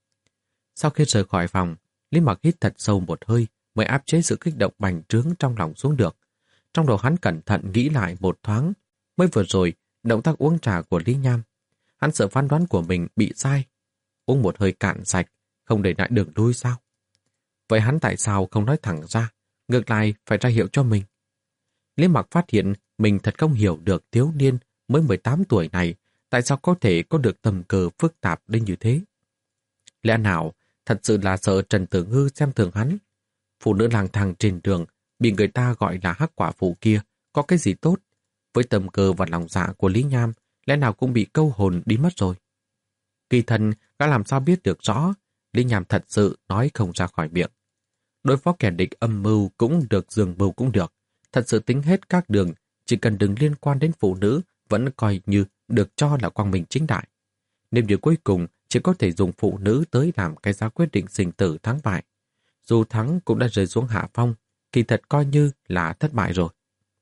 Sau khi rời khỏi phòng, Lý Mặc hít thật sâu một hơi mới áp chế sự kích động bành trướng trong lòng xuống được. Trong đầu hắn cẩn thận nghĩ lại một thoáng, mới vừa rồi, động tác uống trà của Lý Nham. Hắn sợ phán đoán của mình bị sai. Uống một hơi cạn sạch, không để lại đường lui sao? Vậy hắn tại sao không nói thẳng ra, ngược lại phải ra hiệu cho mình? Lý Mặc phát hiện mình thật không hiểu được thiếu niên mới mười tám tuổi này tại sao có thể có được tầm cờ phức tạp đến như thế. Lẽ nào thật sự là sợ Trần Tử Ngư xem thường hắn? Phụ nữ lang thang trên đường bị người ta gọi là hắc quả phụ kia có cái gì tốt? Với tầm cờ và lòng dạ của Lý Nham, lẽ nào cũng bị câu hồn đi mất rồi? Kỳ thần gã làm sao biết được rõ, Lý Nham thật sự nói không ra khỏi miệng. Đối phó kẻ địch âm mưu cũng được, dương mưu cũng được. Thật sự tính hết các đường, chỉ cần đừng liên quan đến phụ nữ vẫn coi như được cho là quang minh chính đại. Nếu như cuối cùng chỉ có thể dùng phụ nữ tới làm cái giá quyết định sinh tử thắng bại. Dù thắng cũng đã rơi xuống hạ phong, kỳ thật coi như là thất bại rồi.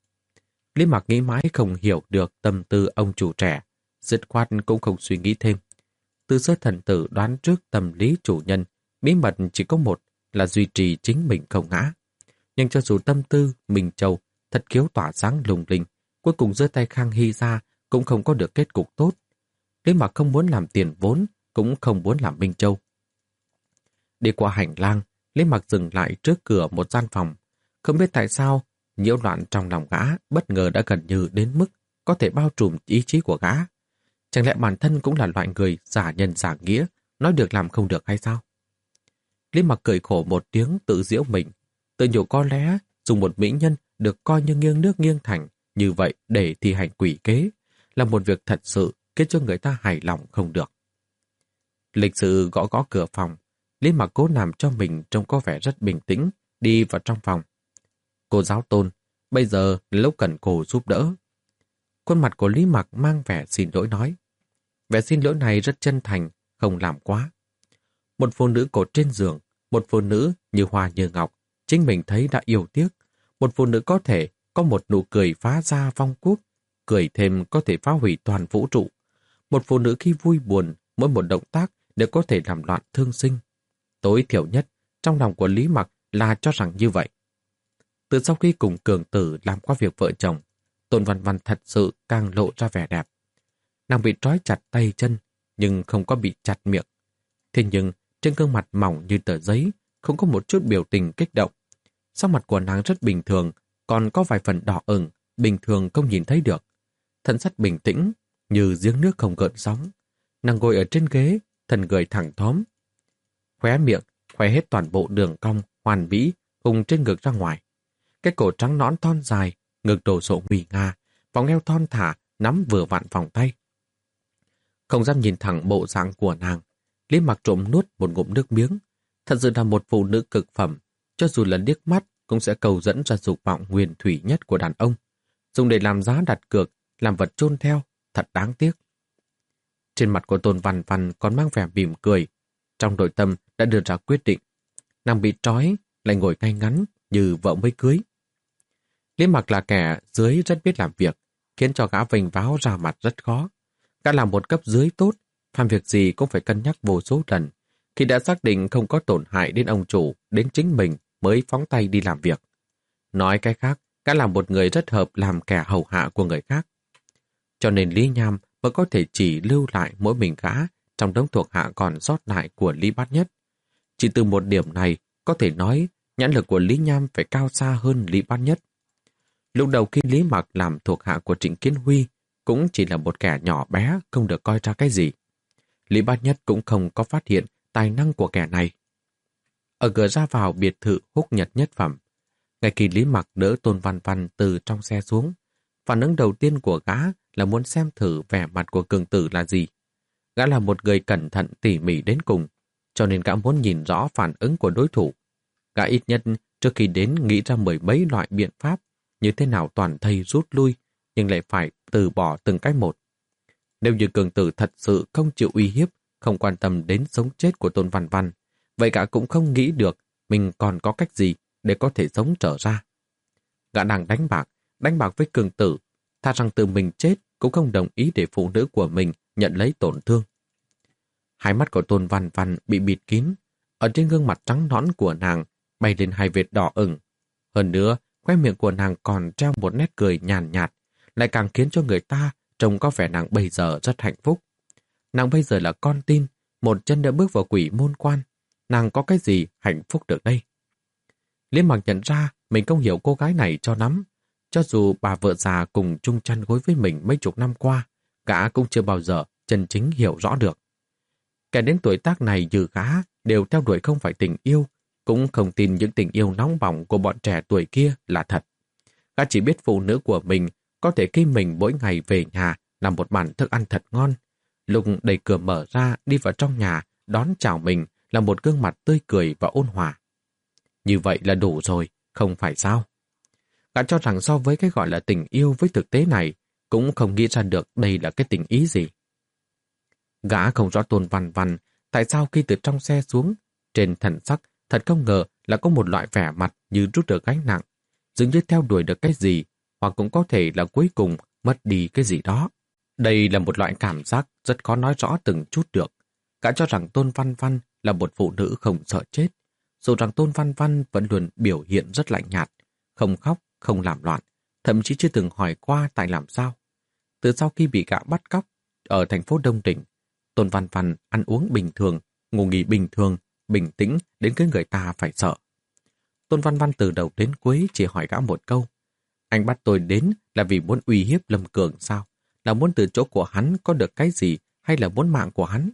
Lý Mặc nghĩ mãi không hiểu được tâm tư ông chủ trẻ, dứt khoát cũng không suy nghĩ thêm. Từ sơ thần tử đoán trước tâm lý chủ nhân, bí mật chỉ có một là duy trì chính mình không ngã. Nhưng cho dù tâm tư Minh Châu thật khiếu tỏa sáng lung linh, cuối cùng giơ tay Khang Hy ra cũng không có được kết cục tốt. Lý Mặc không muốn làm tiền vốn, cũng không muốn làm Minh Châu. Đi qua hành lang, Lý Mặc dừng lại trước cửa một gian phòng. Không biết tại sao, nhiễu loạn trong lòng gã bất ngờ đã gần như đến mức có thể bao trùm ý chí của gã. Chẳng lẽ bản thân cũng là loại người giả nhân giả nghĩa, nói được làm không được hay sao? Lý Mặc cười khổ một tiếng tự giễu mình, tự nhủ có lẽ dùng một mỹ nhân được coi như nghiêng nước nghiêng thành như vậy để thi hành quỷ kế là một việc thật sự khiến cho người ta hài lòng không được. Lịch sự gõ gõ cửa phòng, Lý Mặc cố làm cho mình trông có vẻ rất bình tĩnh, đi vào trong phòng. Cô giáo Tôn, bây giờ là lúc cần cô giúp đỡ. Khuôn mặt của Lý Mặc mang vẻ xin lỗi nói. Vẻ xin lỗi này rất chân thành, không làm quá. Một phụ nữ cột trên giường, một phụ nữ như hoa như ngọc, chính mình thấy đã yêu tiếc. Một phụ nữ có thể có một nụ cười phá ra vong quốc, cười thêm có thể phá hủy toàn vũ trụ. Một phụ nữ khi vui buồn, mỗi một động tác đều có thể làm loạn thương sinh. Tối thiểu nhất, trong lòng của Lý Mặc là cho rằng như vậy. Từ sau khi cùng Cường Tử làm qua việc vợ chồng, Tôn Văn Văn thật sự càng lộ ra vẻ đẹp. Nàng bị trói chặt tay chân, nhưng không có bị chặt miệng. Thế nhưng, trên gương mặt mỏng như tờ giấy, không có một chút biểu tình kích động. Sắc mặt của nàng rất bình thường, còn có vài phần đỏ ửng, bình thường không nhìn thấy được. Thần sắc bình tĩnh, như giếng nước không gợn sóng. Nàng ngồi ở trên ghế, thân người thẳng thóm. Khóe miệng, khoe hết toàn bộ đường cong, hoàn mỹ, cùng trên ngực ra ngoài. Cái cổ trắng nõn thon dài, ngực đổ sộ nguy nga, vòng eo thon thả, nắm vừa vặn vòng tay. Không dám nhìn thẳng bộ dạng của nàng, Lý Mặc trộm nuốt một ngụm nước miếng. Thật sự là một phụ nữ cực phẩm, cho dù là liếc mắt cũng sẽ cầu dẫn ra dục vọng nguyên thủy nhất của đàn ông. Dùng để làm giá đặt cược, làm vật chôn theo, thật đáng tiếc. Trên mặt của Tôn Văn Văn còn mang vẻ mỉm cười, trong nội tâm đã đưa ra quyết định. Nàng bị trói, lại ngồi ngay ngắn như vợ mới cưới. Lý Mặc là kẻ dưới rất biết làm việc, khiến cho gã vênh váo ra mặt rất khó. Gã làm một cấp dưới tốt, làm việc gì cũng phải cân nhắc vô số lần. Khi đã xác định không có tổn hại đến ông chủ, đến chính mình mới phóng tay đi làm việc. Nói cái khác, gã là một người rất hợp làm kẻ hầu hạ của người khác. Cho nên Lý Nham mới có thể chỉ lưu lại mỗi mình gã trong đống thuộc hạ còn sót lại của Lý Bát Nhất. Chỉ từ một điểm này, có thể nói nhãn lực của Lý Nham phải cao xa hơn Lý Bát Nhất. Lúc đầu khi Lý Mặc làm thuộc hạ của Trịnh Kiến Huy, cũng chỉ là một kẻ nhỏ bé, không được coi ra cái gì. Lý Bát Nhất cũng không có phát hiện tài năng của kẻ này. Ở cửa ra vào biệt thự Húc Nhật nhất phẩm, ngay khi Lý Mặc đỡ Tôn Văn Văn từ trong xe xuống, phản ứng đầu tiên của gã là muốn xem thử vẻ mặt của Cường Tử là gì. Gã là một người cẩn thận tỉ mỉ đến cùng, cho nên gã muốn nhìn rõ phản ứng của đối thủ. Gã ít nhất trước khi đến nghĩ ra mười mấy loại biện pháp như thế nào toàn thây rút lui, nhưng lại phải từ bỏ từng cái một. Nếu như Cường Tử thật sự không chịu uy hiếp, không quan tâm đến sống chết của Tôn Văn Văn, vậy gã cũng không nghĩ được mình còn có cách gì để có thể sống trở ra. Gã đang đánh bạc, đánh bạc với Cường Tử, thà rằng tự mình chết cũng không đồng ý để phụ nữ của mình nhận lấy tổn thương. Hai mắt của Tôn Văn Văn bị bịt kín, ở trên gương mặt trắng nõn của nàng bay lên hai vệt đỏ ửng. Hơn nữa, khóe miệng của nàng còn treo một nét cười nhàn nhạt, lại càng khiến cho người ta trông có vẻ nàng bây giờ rất hạnh phúc. Nàng bây giờ là con tin, một chân đã bước vào quỷ môn quan. Nàng có cái gì hạnh phúc được đây? Lý Mặc nhận ra mình không hiểu cô gái này cho lắm. Cho dù bà vợ già cùng chung chăn gối với mình mấy chục năm qua, gã cũng chưa bao giờ chân chính hiểu rõ được. Kẻ đến tuổi tác này như gã đều theo đuổi không phải tình yêu, cũng không tin những tình yêu nóng bỏng của bọn trẻ tuổi kia là thật. Gã chỉ biết phụ nữ của mình có thể khi mình mỗi ngày về nhà làm một bàn thức ăn thật ngon. Lúc đẩy cửa mở ra đi vào trong nhà đón chào mình là một gương mặt tươi cười và ôn hòa. Như vậy là đủ rồi, không phải sao? Gã cho rằng so với cái gọi là tình yêu với thực tế này, cũng không nghĩ ra được đây là cái tình ý gì. Gã không rõ Tôn Văn Văn tại sao khi từ trong xe xuống, trên thần sắc thật không ngờ là có một loại vẻ mặt như rút được gánh nặng, dường như theo đuổi được cái gì, hoặc cũng có thể là cuối cùng mất đi cái gì đó. Đây là một loại cảm giác rất khó nói rõ từng chút được. Gã cho rằng Tôn Văn Văn là một phụ nữ không sợ chết, dù rằng Tôn Văn Văn vẫn luôn biểu hiện rất lạnh nhạt, không khóc, không làm loạn, thậm chí chưa từng hỏi qua tại làm sao. Từ sau khi bị gã bắt cóc ở thành phố Đông Tỉnh, Tôn Văn Văn ăn uống bình thường, ngủ nghỉ bình thường, bình tĩnh đến cái người ta phải sợ. Tôn Văn Văn từ đầu đến cuối chỉ hỏi gã một câu. Anh bắt tôi đến là vì muốn uy hiếp Lâm Cường sao? Là muốn từ chỗ của hắn có được cái gì hay là muốn mạng của hắn?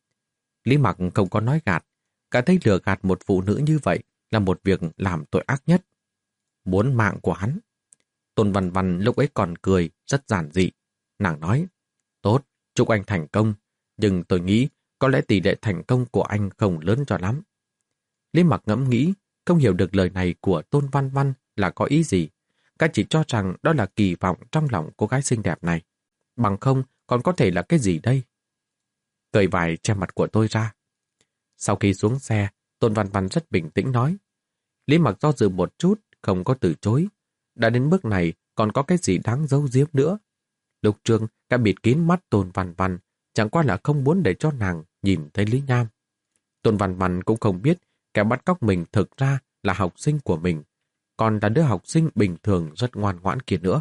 Lý Mặc không có nói gạt. Cả thấy lừa gạt một phụ nữ như vậy là một việc làm tội ác nhất. Muốn mạng của hắn. Tôn Văn Văn lúc ấy còn cười, rất giản dị. Nàng nói, tốt, chúc anh thành công, nhưng tôi nghĩ có lẽ tỷ lệ thành công của anh không lớn cho lắm. Lý Mặc ngẫm nghĩ, không hiểu được lời này của Tôn Văn Văn là có ý gì. Cả chỉ cho rằng đó là kỳ vọng trong lòng cô gái xinh đẹp này. Bằng không, còn có thể là cái gì đây? Cởi vải che mặt của tôi ra. Sau khi xuống xe, Tôn Văn Văn rất bình tĩnh nói. Lý Mặc do dự một chút, không có từ chối. Đã đến bước này, còn có cái gì đáng giấu giếm nữa? Lục Trường đã bịt kín mắt Tôn Văn Văn, chẳng qua là không muốn để cho nàng nhìn thấy Lý Nham. Tôn Văn Văn cũng không biết kẻ bắt cóc mình thực ra là học sinh của mình, còn là đứa học sinh bình thường rất ngoan ngoãn kia nữa.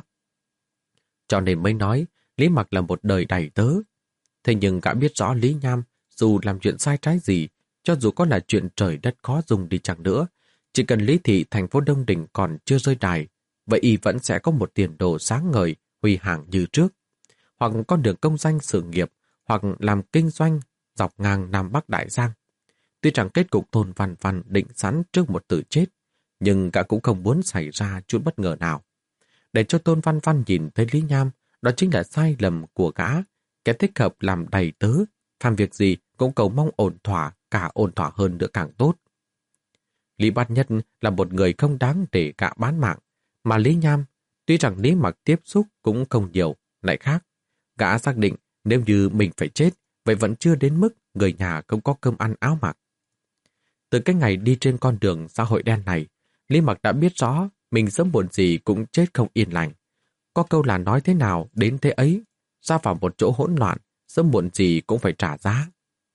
Cho nên mới nói Lý Mặc là một đời đầy tớ. Thế nhưng gã biết rõ Lý Nham dù làm chuyện sai trái gì, cho dù có là chuyện trời đất khó dùng đi chăng nữa, chỉ cần Lý Thị thành phố Đông Đình còn chưa rơi đài, vậy y vẫn sẽ có một tiền đồ sáng ngời, huy hàng như trước. Hoặc con đường công danh sự nghiệp, hoặc làm kinh doanh dọc ngang Nam Bắc Đại Giang. Tuy rằng kết cục Tôn Văn Văn định sẵn trước một tử chết, nhưng gã cũng không muốn xảy ra chút bất ngờ nào. Để cho Tôn Văn Văn nhìn thấy Lý Nham, đó chính là sai lầm của gã, kẻ thích hợp làm đầy tớ, làm việc gì cũng cầu mong ổn thỏa, cả ổn thỏa hơn nữa càng tốt. Lý Bát Nhất là một người không đáng để gã bán mạng, mà Lý Nham, tuy rằng Lý Mặc tiếp xúc cũng không nhiều, lại khác. Gã xác định nếu như mình phải chết, vậy vẫn chưa đến mức người nhà không có cơm ăn áo mặc. Từ cái ngày đi trên con đường xã hội đen này, Lý Mặc đã biết rõ mình sớm muộn gì cũng chết không yên lành. Có câu là nói thế nào đến thế ấy, ra vào một chỗ hỗn loạn, sớm muộn gì cũng phải trả giá.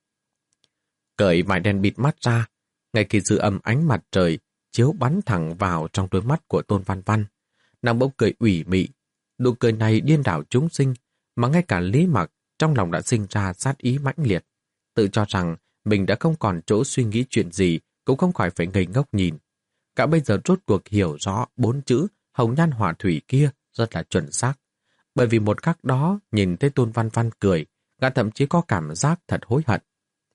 Cởi vải đen bịt mắt ra, ngay khi dư âm ánh mặt trời chiếu bắn thẳng vào trong đôi mắt của Tôn Văn Văn, nàng bỗng cười ủy mị. Nụ cười này điên đảo chúng sinh, mà ngay cả Lý Mặc trong lòng đã sinh ra sát ý mãnh liệt, tự cho rằng mình đã không còn chỗ suy nghĩ chuyện gì, cũng không khỏi phải ngây ngốc nhìn. Cả bây giờ rốt cuộc hiểu rõ bốn chữ hồng nhan họa thủy kia rất là chuẩn xác. Bởi vì một khắc đó nhìn thấy Tôn Văn Văn cười, gã thậm chí có cảm giác thật hối hận.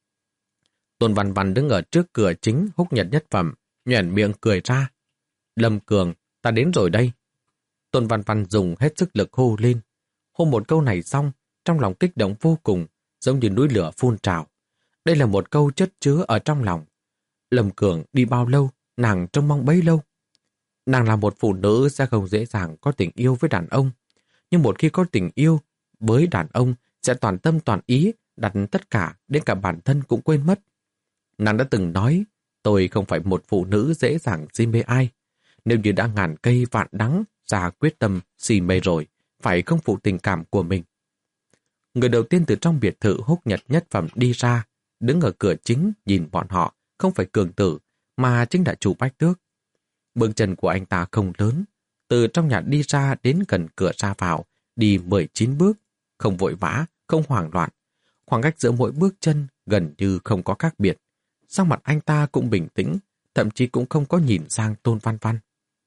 Tôn Văn Văn đứng ở trước cửa chính Húc Nhật Nhất Phẩm, nhoẻn miệng cười ra. Lâm Cường, ta đến rồi đây. Tôn Văn Văn dùng hết sức lực hô lên. Hô một câu này xong, trong lòng kích động vô cùng, giống như núi lửa phun trào. Đây là một câu chất chứa ở trong lòng. Lâm Cường đi bao lâu, nàng trông mong bấy lâu. Nàng là một phụ nữ sẽ không dễ dàng có tình yêu với đàn ông. Nhưng một khi có tình yêu với đàn ông sẽ toàn tâm toàn ý, đặt tất cả, đến cả bản thân cũng quên mất. Nàng đã từng nói, tôi không phải một phụ nữ dễ dàng si mê ai. Nếu như đã ngàn cây vạn đắng, ra quyết tâm si mê rồi, phải không phụ tình cảm của mình. Người đầu tiên từ trong biệt thự Húc Nhật Nhất Phẩm đi ra, đứng ở cửa chính nhìn bọn họ, không phải Cường Tử, mà chính là chủ Bách Tước. Bước chân của anh ta không lớn, từ trong nhà đi ra đến gần cửa ra vào, đi mười chín bước, không vội vã, không hoảng loạn. Khoảng cách giữa mỗi bước chân gần như không có khác biệt. Sắc mặt anh ta cũng bình tĩnh, thậm chí cũng không có nhìn sang Tôn Văn Văn.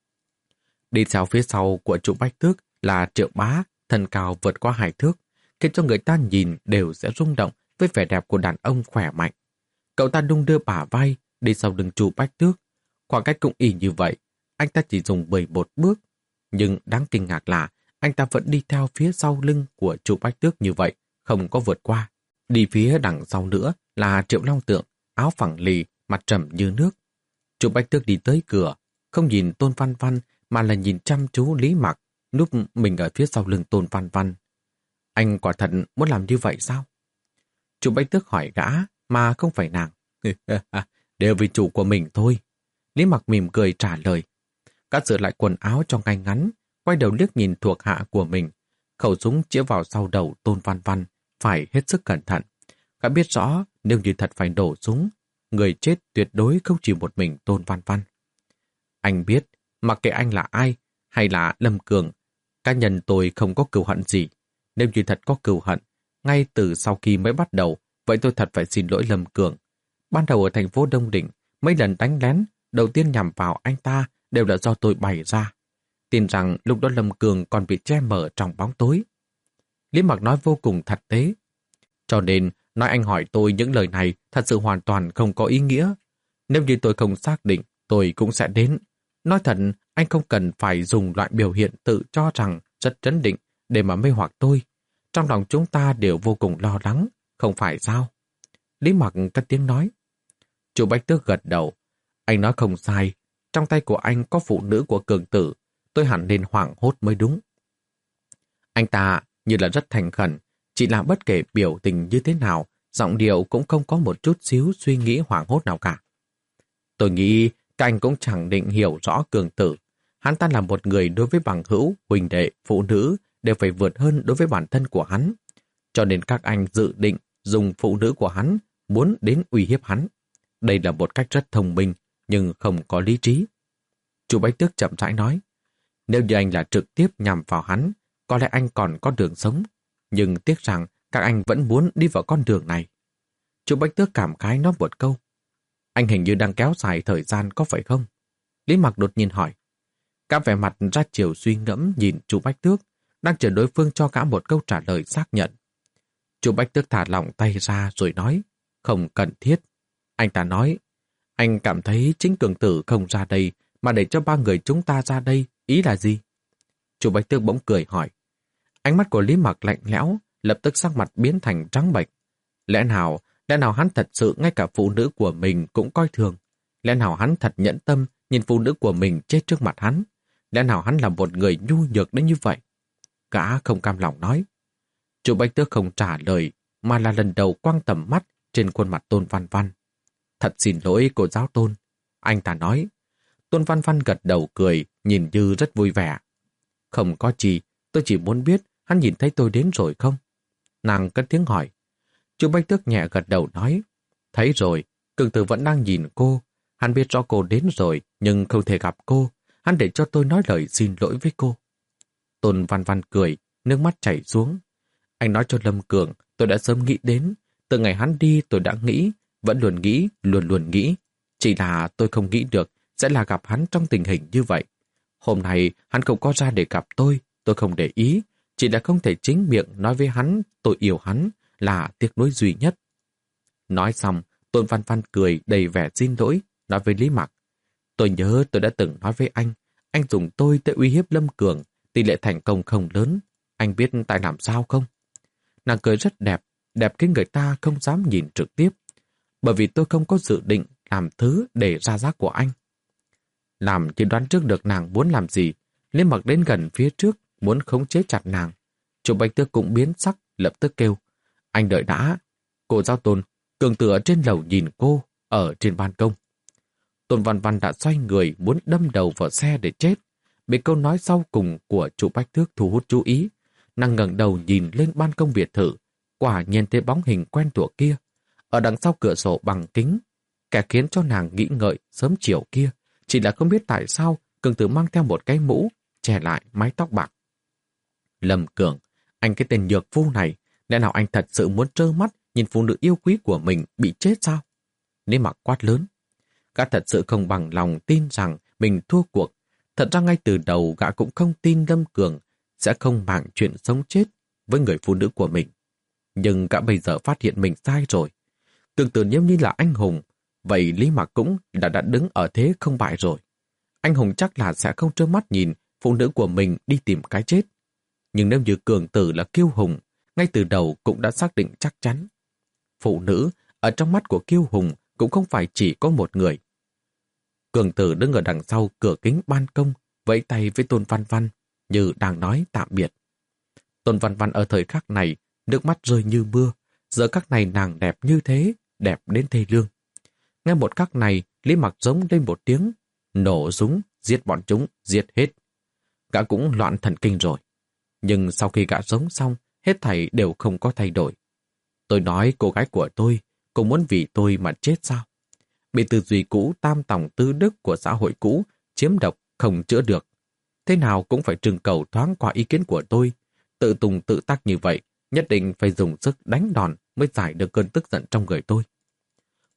Đi theo phía sau của chủ Bách Tước là Triệu Bá, thân cao vượt qua hai thước, khiến cho người ta nhìn đều sẽ rung động với vẻ đẹp của đàn ông khỏe mạnh. Cậu ta đung đưa bả vai đi sau lưng chủ Bách Tước. Khoảng cách cũng y như vậy, anh ta chỉ dùng mười một bước. Nhưng đáng kinh ngạc là anh ta vẫn đi theo phía sau lưng của chủ Bách Tước như vậy, không có vượt qua. Đi phía đằng sau nữa là Triệu Long Tượng, áo phẳng lì, mặt trầm như nước. Chủ Bách Tước đi tới cửa, không nhìn Tôn Văn Văn mà là nhìn chăm chú Lý Mặc, núp mình ở phía sau lưng Tôn Văn Văn. Anh quả thật muốn làm như vậy sao? Chủ Bách Tước hỏi gã, mà không phải nàng. Đều vì chủ của mình thôi. Lý Mặc mỉm cười trả lời. Gã sửa lại quần áo trong ngay ngắn, quay đầu liếc nhìn thuộc hạ của mình. Khẩu súng chĩa vào sau đầu Tôn Văn Văn, phải hết sức cẩn thận. Gã biết rõ nếu như thật phải nổ súng, người chết tuyệt đối không chỉ một mình Tôn Văn Văn. Anh biết, mặc kệ anh là ai, hay là Lâm Cường, cá nhân tôi không có cừu hận gì. Nếu như thật có cừu hận, ngay từ sau khi mới bắt đầu, vậy tôi thật phải xin lỗi Lâm Cường. Ban đầu ở thành phố Đông Định, mấy lần đánh lén, đầu tiên nhằm vào anh ta đều là do tôi bày ra. Tin rằng lúc đó Lâm Cường còn bị che mờ trong bóng tối. Lý Mặc nói vô cùng thật tế. Cho nên, nói anh hỏi tôi những lời này thật sự hoàn toàn không có ý nghĩa. Nếu như tôi không xác định, tôi cũng sẽ đến. Nói thật, anh không cần phải dùng loại biểu hiện tự cho rằng rất trấn định để mà mê hoặc tôi. Trong lòng chúng ta đều vô cùng lo lắng, không phải sao? Lý Mặc cất tiếng nói. Chu Bách Tước gật đầu. Anh nói không sai. Trong tay của anh có phụ nữ của Cường Tử. Tôi hẳn nên hoảng hốt mới đúng. Anh ta như là rất thành khẩn. Chỉ là bất kể biểu tình như thế nào, giọng điệu cũng không có một chút xíu suy nghĩ hoảng hốt nào cả. Tôi nghĩ các anh cũng chẳng định hiểu rõ Cường Tử. Hắn ta là một người đối với bằng hữu, huynh đệ, phụ nữ đều phải vượt hơn đối với bản thân của hắn. Cho nên các anh dự định dùng phụ nữ của hắn muốn đến uy hiếp hắn. Đây là một cách rất thông minh, nhưng không có lý trí. Chu Bách Tước chậm rãi nói, nếu như anh là trực tiếp nhằm vào hắn, có lẽ anh còn có đường sống. Nhưng tiếc rằng các anh vẫn muốn đi vào con đường này. Chu Bách Tước cảm khái nói một câu. Anh hình như đang kéo dài thời gian có phải không? Lý Mặc đột nhiên hỏi. Cả vẻ mặt ra chiều suy ngẫm nhìn Chu Bách Tước, đang chờ đối phương cho cả một câu trả lời xác nhận. Chu Bách Tước thả lỏng tay ra rồi nói, không cần thiết. Anh ta nói, anh cảm thấy chính Cường Tử không ra đây mà để cho ba người chúng ta ra đây, ý là gì? Chu Bách Tước bỗng cười hỏi. Ánh mắt của Lý Mặc lạnh lẽo, lập tức sắc mặt biến thành trắng bệch. Lẽ nào, lẽ nào hắn thật sự ngay cả phụ nữ của mình cũng coi thường? Lẽ nào hắn thật nhẫn tâm nhìn phụ nữ của mình chết trước mặt hắn? Lẽ nào hắn là một người nhu nhược đến như vậy? Gã không cam lòng nói. Chu Bách Tước không trả lời, mà là lần đầu quăng tầm mắt trên khuôn mặt Tôn Văn Văn. Thật xin lỗi cô giáo Tôn. Anh ta nói. Tôn Văn Văn gật đầu cười, nhìn như rất vui vẻ. Không có gì, tôi chỉ muốn biết hắn nhìn thấy tôi đến rồi không? Nàng cất tiếng hỏi. Chu Bách Tước nhẹ gật đầu nói. Thấy rồi, Cường Tử vẫn đang nhìn cô. Hắn biết rõ cô đến rồi, nhưng không thể gặp cô. Hắn để cho tôi nói lời xin lỗi với cô. Tôn Văn Văn cười, nước mắt chảy xuống. Anh nói cho Lâm Cường, tôi đã sớm nghĩ đến. Từ ngày hắn đi tôi đã nghĩ, vẫn luôn nghĩ, luôn luôn nghĩ. Chỉ là tôi không nghĩ được sẽ là gặp hắn trong tình hình như vậy. Hôm nay hắn không có ra để gặp tôi, tôi không để ý. Chỉ là không thể chính miệng nói với hắn tôi yêu hắn là tiếc nuối duy nhất. Nói xong, Tôn Văn Văn cười đầy vẻ xin lỗi, nói với Lý Mặc. Tôi nhớ tôi đã từng nói với anh, anh dùng tôi để uy hiếp Lâm Cường, tỷ lệ thành công không lớn. Anh biết tại làm sao không? Nàng cười rất đẹp, đẹp khiến người ta không dám nhìn trực tiếp. Bởi vì tôi không có dự định làm thứ để ra giá của anh. Làm thì đoán trước được nàng muốn làm gì, Lý Mặc đến gần phía trước, muốn khống chế chặt nàng. Chu Bách Tước cũng biến sắc, lập tức kêu. Anh đợi đã. Cô giáo Tôn, Cường Tử ở trên lầu nhìn cô, ở trên ban công. Tôn Văn Văn đã xoay người muốn đâm đầu vào xe để chết. Bị câu nói sau cùng của Chu Bách Tước thu hút chú ý. Nàng ngẩng đầu nhìn lên ban công biệt thự, quả nhiên thấy bóng hình quen thuộc kia. Ở đằng sau cửa sổ bằng kính, kẻ khiến cho nàng nghĩ ngợi sớm chiều kia, chỉ là không biết tại sao Cường Tử mang theo một cái mũ, che lại mái tóc bạc. Lâm Cường, anh cái tên nhược phu này, lẽ nào anh thật sự muốn trơ mắt nhìn phụ nữ yêu quý của mình bị chết sao? Nếu mà quát lớn, gã thật sự không bằng lòng tin rằng mình thua cuộc. Thật ra ngay từ đầu gã cũng không tin Lâm Cường sẽ không màng chuyện sống chết với người phụ nữ của mình. Nhưng gã bây giờ phát hiện mình sai rồi. Cường Tử nếu như là anh hùng, vậy Lý Mặc cũng đã đã đứng ở thế không bại rồi. Anh hùng chắc là sẽ không trơ mắt nhìn phụ nữ của mình đi tìm cái chết. Nhưng nếu như Cường Tử là kiêu hùng, ngay từ đầu cũng đã xác định chắc chắn. Phụ nữ ở trong mắt của kiêu hùng cũng không phải chỉ có một người. Cường Tử đứng ở đằng sau cửa kính ban công, vẫy tay với Tôn Văn Văn, như đang nói tạm biệt. Tôn Văn Văn ở thời khắc này, nước mắt rơi như mưa. Giờ khắc này nàng đẹp như thế, đẹp đến thê lương. Ngay một khắc này, Lý Mặc giống lên một tiếng, nổ súng, giết bọn chúng, giết hết. Gã cũng loạn thần kinh rồi. Nhưng sau khi gã sống xong, hết thảy đều không có thay đổi. Tôi nói cô gái của tôi, cô muốn vì tôi mà chết sao? Bị tư duy cũ tam tòng tư đức của xã hội cũ, chiếm độc, không chữa được. Thế nào cũng phải trưng cầu thoáng qua ý kiến của tôi. Tự tùng tự tác như vậy, nhất định phải dùng sức đánh đòn mới giải được cơn tức giận trong người tôi.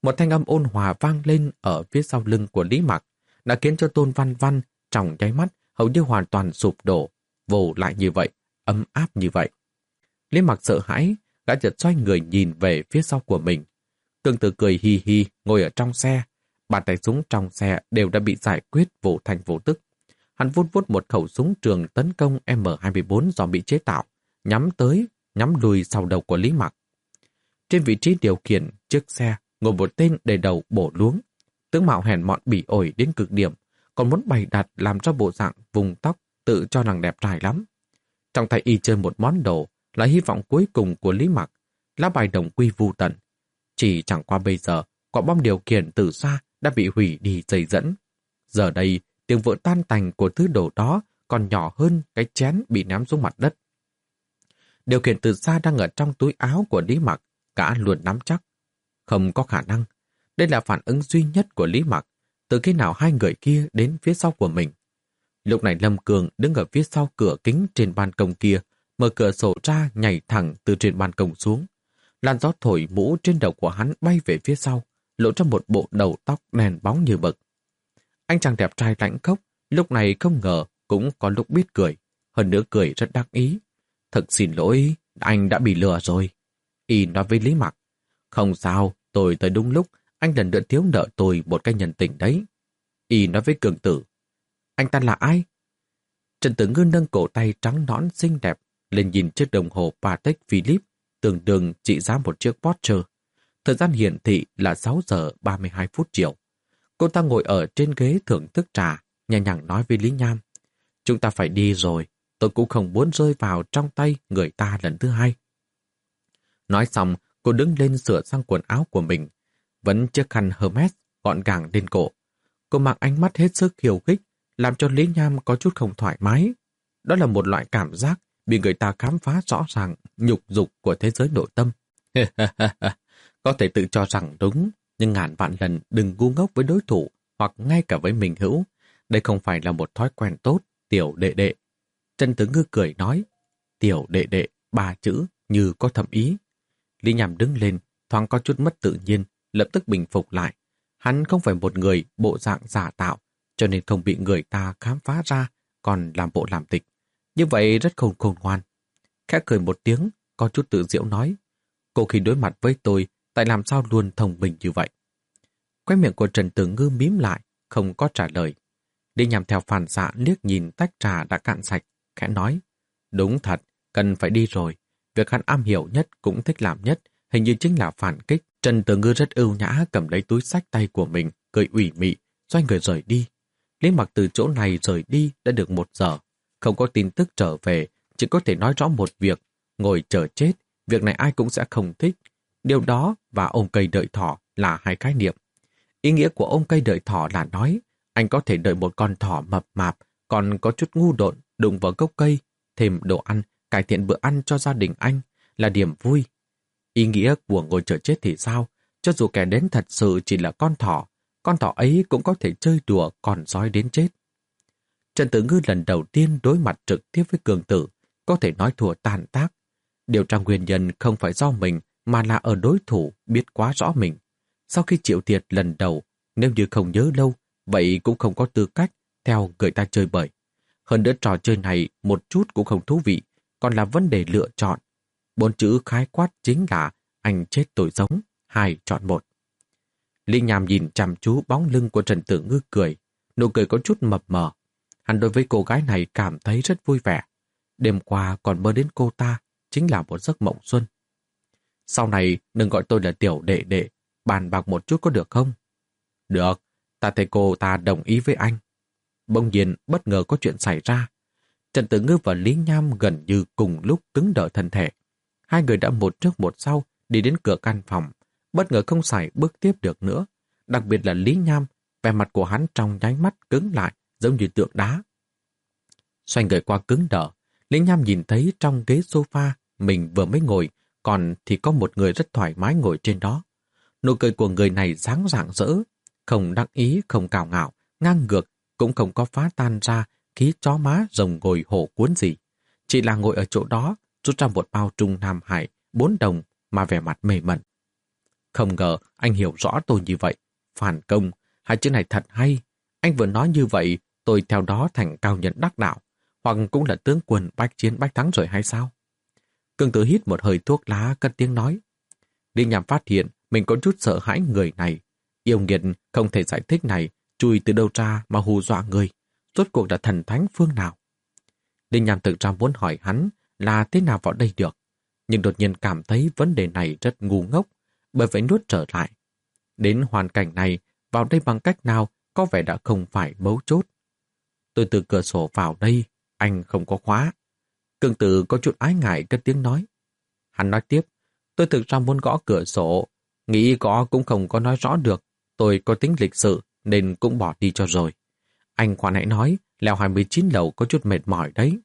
Một thanh âm ôn hòa vang lên ở phía sau lưng của Lý Mặc, đã khiến cho Tôn Văn Văn trong nháy mắt hầu như hoàn toàn sụp đổ, vồ lại như vậy, ấm áp như vậy. Lý Mặc sợ hãi, gã chợt xoay người nhìn về phía sau của mình. Tương Tự cười hi hi ngồi ở trong xe, bàn tay súng trong xe đều đã bị giải quyết vô thành vô tức. Hắn vút vút một khẩu súng trường tấn công M hai bốn do bị chế tạo, nhắm tới, nhắm lùi sau đầu của Lý Mặc. Trên vị trí điều khiển chiếc xe ngồi một tên đầy đầu bổ luống, tướng mạo hèn mọn bỉ ổi đến cực điểm, còn muốn bày đặt làm cho bộ dạng vùng tóc tự cho nàng đẹp trai lắm. Trong tay y chơi một món đồ là hy vọng cuối cùng của Lý Mặc, lá bài đồng quy vu tận. Chỉ chẳng qua bây giờ, quả bom điều khiển từ xa đã bị hủy đi dây dẫn. Giờ đây, tiếng vỡ tan tành của thứ đồ đó còn nhỏ hơn cái chén bị ném xuống mặt đất. Điều khiển từ xa đang ở trong túi áo của Lý Mặc, gã luôn nắm chắc. Không có khả năng. Đây là phản ứng duy nhất của Lý Mặc, từ khi nào hai người kia đến phía sau của mình. Lúc này Lâm Cường đứng ở phía sau cửa kính trên ban công kia, mở cửa sổ ra nhảy thẳng từ trên ban công xuống. Làn gió thổi mũ trên đầu của hắn bay về phía sau, lộ ra một bộ đầu tóc đen bóng như mực. Anh chàng đẹp trai lãnh khốc, lúc này không ngờ cũng có lúc biết cười, hơn nữa cười rất đắc ý. Thật xin lỗi, anh đã bị lừa rồi. Y nói với Lý Mặc. Không sao, tôi tới đúng lúc, anh lần nữa thiếu nợ tôi một cái nhân tình đấy. Y nói với Cường Tử. Anh ta là ai? Trần Tử Ngư nâng cổ tay trắng nõn xinh đẹp lên nhìn chiếc đồng hồ Patek Philippe, tương đương trị giá một chiếc Porsche. Thời gian hiển thị là sáu giờ ba mươi hai phút chiều. Cô ta ngồi ở trên ghế thưởng thức trà, nhẹ nhàng nói với Lý Nham. Chúng ta phải đi rồi, tôi cũng không muốn rơi vào trong tay người ta lần thứ hai. Nói xong, cô đứng lên sửa sang quần áo của mình, vẫn chiếc khăn Hermes gọn gàng lên cổ. Cô mặc ánh mắt hết sức khiêu khích, làm cho Lý Nham có chút không thoải mái. Đó là một loại cảm giác bị người ta khám phá rõ ràng nhục dục của thế giới nội tâm. Có thể tự cho rằng đúng, nhưng ngàn vạn lần đừng ngu ngốc với đối thủ hoặc ngay cả với mình hữu. Đây không phải là một thói quen tốt, tiểu đệ đệ. Trần Tử Ngư cười nói, tiểu đệ đệ, ba chữ như có thâm ý. Lý Nham đứng lên, thoáng có chút mất tự nhiên, lập tức bình phục lại. Hắn không phải một người bộ dạng giả tạo, cho nên không bị người ta khám phá ra, còn làm bộ làm tịch. Như vậy rất khôn khôn ngoan. Khẽ cười một tiếng, có chút tự giễu nói, cô khi đối mặt với tôi, tại làm sao luôn thông minh như vậy? Quay miệng của Trần Tử Ngư mím lại, không có trả lời. Đi nhằm theo phản xạ liếc nhìn tách trà đã cạn sạch, khẽ nói, đúng thật, cần phải đi rồi. Việc hắn am hiểu nhất cũng thích làm nhất, hình như chính là phản kích. Trần Tử Ngư rất ưu nhã cầm lấy túi xách tay của mình, cười ủy mị, xoay người rời đi. Lý Mặc từ chỗ này rời đi đã được một giờ, không có tin tức trở về, chỉ có thể nói rõ một việc, ngồi chờ chết, việc này ai cũng sẽ không thích. Điều đó và ôm cây đợi thỏ là hai khái niệm. Ý nghĩa của ôm cây đợi thỏ là nói, anh có thể đợi một con thỏ mập mạp, còn có chút ngu độn, đụng vào gốc cây, thêm đồ ăn, cải thiện bữa ăn cho gia đình anh, là điểm vui. Ý nghĩa của ngồi chờ chết thì sao? Cho dù kẻ đến thật sự chỉ là con thỏ, con thỏ ấy cũng có thể chơi đùa còn sói đến chết. Trần Tử Ngư lần đầu tiên đối mặt trực tiếp với Cường Tử, có thể nói thua tàn tác. Điều tra nguyên nhân không phải do mình, mà là ở đối thủ biết quá rõ mình. Sau khi chịu thiệt lần đầu, nếu như không nhớ lâu, vậy cũng không có tư cách theo người ta chơi bời. Hơn nữa trò chơi này một chút cũng không thú vị, còn là vấn đề lựa chọn. Bốn chữ khái quát chính là anh chết tôi sống, hai chọn một. Lý Nham nhìn chăm chú bóng lưng của Trần Tử Ngư cười, nụ cười có chút mập mờ. Hắn đối với cô gái này cảm thấy rất vui vẻ. Đêm qua còn mơ đến cô ta, chính là một giấc mộng xuân. Sau này đừng gọi tôi là tiểu đệ đệ, bàn bạc một chút có được không? Được, ta thấy cô ta đồng ý với anh. Bỗng nhiên bất ngờ có chuyện xảy ra. Trần Tử Ngư và Lý Nham gần như cùng lúc cứng đờ thân thể. Hai người đã một trước một sau đi đến cửa căn phòng, bất ngờ không xảy bước tiếp được nữa. Đặc biệt là Lý Nham, vẻ mặt của hắn trong nháy mắt cứng lại giống như tượng đá. Xoay người qua cứng đờ, Lý Nham nhìn thấy trong ghế sofa mình vừa mới ngồi, còn thì có một người rất thoải mái ngồi trên đó. Nụ cười của người này sáng rạng rỡ, không đắc ý, không cào ngạo, ngang ngược, cũng không có phá tan ra khí chó má rồng ngồi hổ cuốn gì. Chỉ là ngồi ở chỗ đó, rút ra một bao trung Nam Hải, bốn đồng mà vẻ mặt mê mẩn. Không ngờ anh hiểu rõ tôi như vậy. Phản công, hai chữ này thật hay. Anh vừa nói như vậy, tôi theo đó thành cao nhân đắc đạo, hoặc cũng là tướng quân bách chiến bách thắng rồi hay sao? Cường Tử hít một hơi thuốc lá, cất tiếng nói. Đi nhằm phát hiện mình có chút sợ hãi người này. Yêu nghiệt không thể giải thích này, chui từ đâu ra mà hù dọa người. Rốt cuộc là thần thánh phương nào? Đinh Nham thực ra muốn hỏi hắn là thế nào vào đây được, nhưng đột nhiên cảm thấy vấn đề này rất ngu ngốc, bởi vậy nuốt trở lại. Đến hoàn cảnh này, vào đây bằng cách nào có vẻ đã không phải mấu chốt. Tôi từ cửa sổ vào đây, anh không có khóa. Cường Tử có chút ái ngại cất tiếng nói. Hắn nói tiếp, tôi thực ra muốn gõ cửa sổ, nghĩ gõ cũng không có nói rõ được. Tôi có tính lịch sự nên cũng bỏ đi cho rồi. Anh khoan hãy nói, leo hai mươi chín lầu có chút mệt mỏi đấy.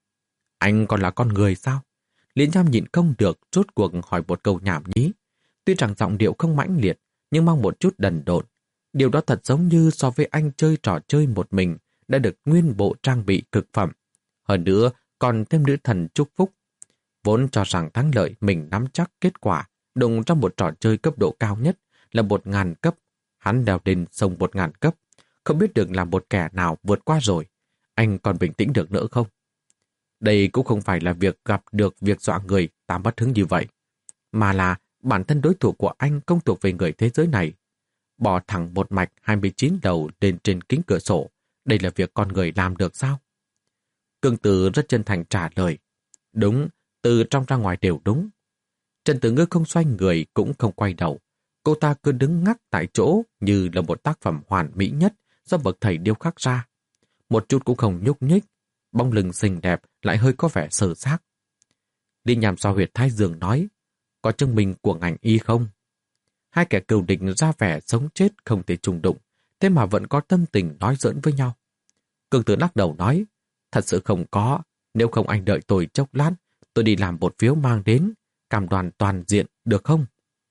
Anh còn là con người sao? Lý Nham nhịn không được, rốt cuộc hỏi một câu nhảm nhí. Tuy rằng giọng điệu không mãnh liệt, nhưng mang một chút đần độn. Điều đó thật giống như so với anh chơi trò chơi một mình, đã được nguyên bộ trang bị cực phẩm. Hơn nữa, còn thêm nữ thần chúc phúc. Vốn cho rằng thắng lợi mình nắm chắc kết quả, đụng trong một trò chơi cấp độ cao nhất là một ngàn cấp. Hắn đèo đến sông một ngàn cấp, không biết được là một kẻ nào vượt qua rồi. Anh còn bình tĩnh được nữa không? Đây cũng không phải là việc gặp được việc dọa người ta mất hứng như vậy, mà là bản thân đối thủ của anh không thuộc về người thế giới này. Bỏ thẳng một mạch hai mươi chín đầu lên trên kính cửa sổ, đây là việc con người làm được sao? Cường Tử rất chân thành trả lời. Đúng, từ trong ra ngoài đều đúng. Trần Tử Ngư không xoay người cũng không quay đầu. Cô ta cứ đứng ngắc tại chỗ như là một tác phẩm hoàn mỹ nhất do bậc thầy điêu khắc ra. Một chút cũng không nhúc nhích, bóng lưng xinh đẹp lại hơi có vẻ sờ xác. Đi nhằm so huyệt thái dương nói, có chứng minh của ngành y không? Hai kẻ cừu địch ra vẻ sống chết không thể trùng đụng, thế mà vẫn có tâm tình nói giỡn với nhau. Cường Tử lắc đầu nói, thật sự không có, nếu không anh đợi tôi chốc lát, tôi đi làm một phiếu mang đến, cam đoan toàn diện, được không?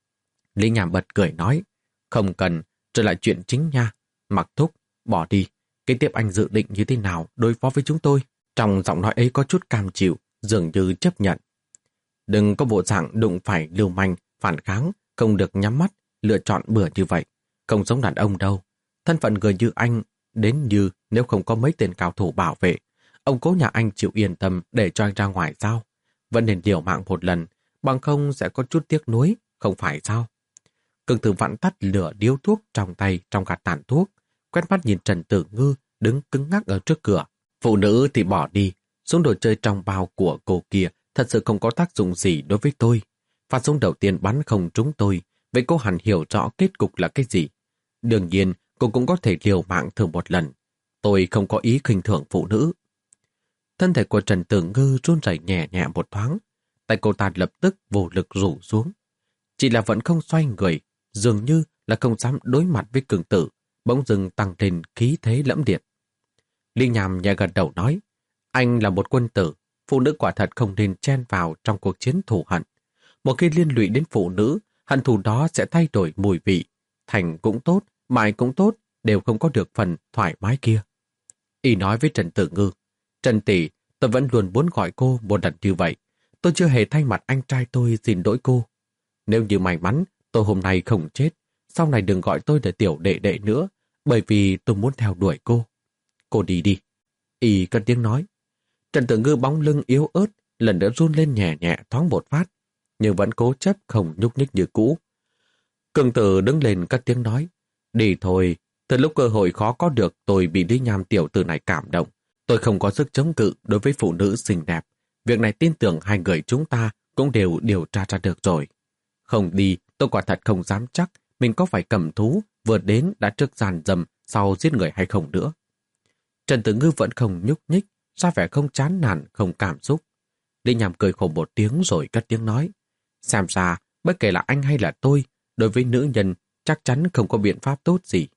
Lý Nham bật cười nói, không cần, trở lại chuyện chính nha, Mặc Thúc, bỏ đi, kế tiếp anh dự định như thế nào đối phó với chúng tôi? Trong giọng nói ấy có chút cam chịu, dường như chấp nhận. Đừng có bộ dạng đụng phải lưu manh, phản kháng, không được nhắm mắt, lựa chọn bừa như vậy, không giống đàn ông đâu. Thân phận người như anh, đến như nếu không có mấy tên cao thủ bảo vệ, ông cố nhà anh chịu yên tâm để cho anh ra ngoài sao? Vẫn nên liều mạng một lần, bằng không sẽ có chút tiếc nuối, không phải sao? Cường Tử vặn tắt lửa điếu thuốc trong tay trong gạt tàn thuốc, quét mắt nhìn Trần Tử Ngư đứng cứng ngắc ở trước cửa. Phụ nữ thì bỏ đi, súng đồ chơi trong bao của cô kia thật sự không có tác dụng gì đối với tôi. Phát súng đầu tiên bắn không trúng tôi, vậy cô hẳn hiểu rõ kết cục là cái gì. Đương nhiên, cô cũng có thể liều mạng thử một lần. Tôi không có ý khinh thường phụ nữ. Thân thể của Trần Tử Ngư run rẩy nhẹ nhẹ một thoáng, tay cô ta lập tức vô lực rủ xuống. Chỉ là vẫn không xoay người, dường như là không dám đối mặt với Cường Tử, bỗng dưng tăng lên khí thế lẫm liệt. Lý Nham nhẹ gật đầu nói, anh là một quân tử, phụ nữ quả thật không nên chen vào trong cuộc chiến thù hận. Một khi liên lụy đến phụ nữ, hận thù đó sẽ thay đổi mùi vị. Thành cũng tốt, bại cũng tốt, đều không có được phần thoải mái kia. Y nói với Trần Tử Ngư, Trần tỷ, tôi vẫn luôn muốn gọi cô một lần như vậy. Tôi chưa hề thay mặt anh trai tôi xin lỗi cô. Nếu như may mắn, tôi hôm nay không chết, sau này đừng gọi tôi là tiểu đệ đệ nữa, bởi vì tôi muốn theo đuổi cô. Cô đi đi. Y cất tiếng nói. Trần Tử Ngư bóng lưng yếu ớt, lần nữa run lên nhẹ nhẹ thoáng một phát, nhưng vẫn cố chấp không nhúc nhích như cũ. Cường Tử đứng lên cất tiếng nói, đi thôi, từ lúc cơ hội khó có được tôi bị Lý Nham tiểu tử này cảm động. Tôi không có sức chống cự đối với phụ nữ xinh đẹp. Việc này tin tưởng hai người chúng ta cũng đều điều tra ra được rồi. Không đi, tôi quả thật không dám chắc mình có phải cầm thú vừa đến đã trước giàn dầm sau giết người hay không nữa. Trần Tử Ngư vẫn không nhúc nhích, ra vẻ không chán nản, không cảm xúc. Lý Nham cười khổ một tiếng rồi cất tiếng nói, xem ra, bất kể là anh hay là tôi, đối với nữ nhân chắc chắn không có biện pháp tốt gì.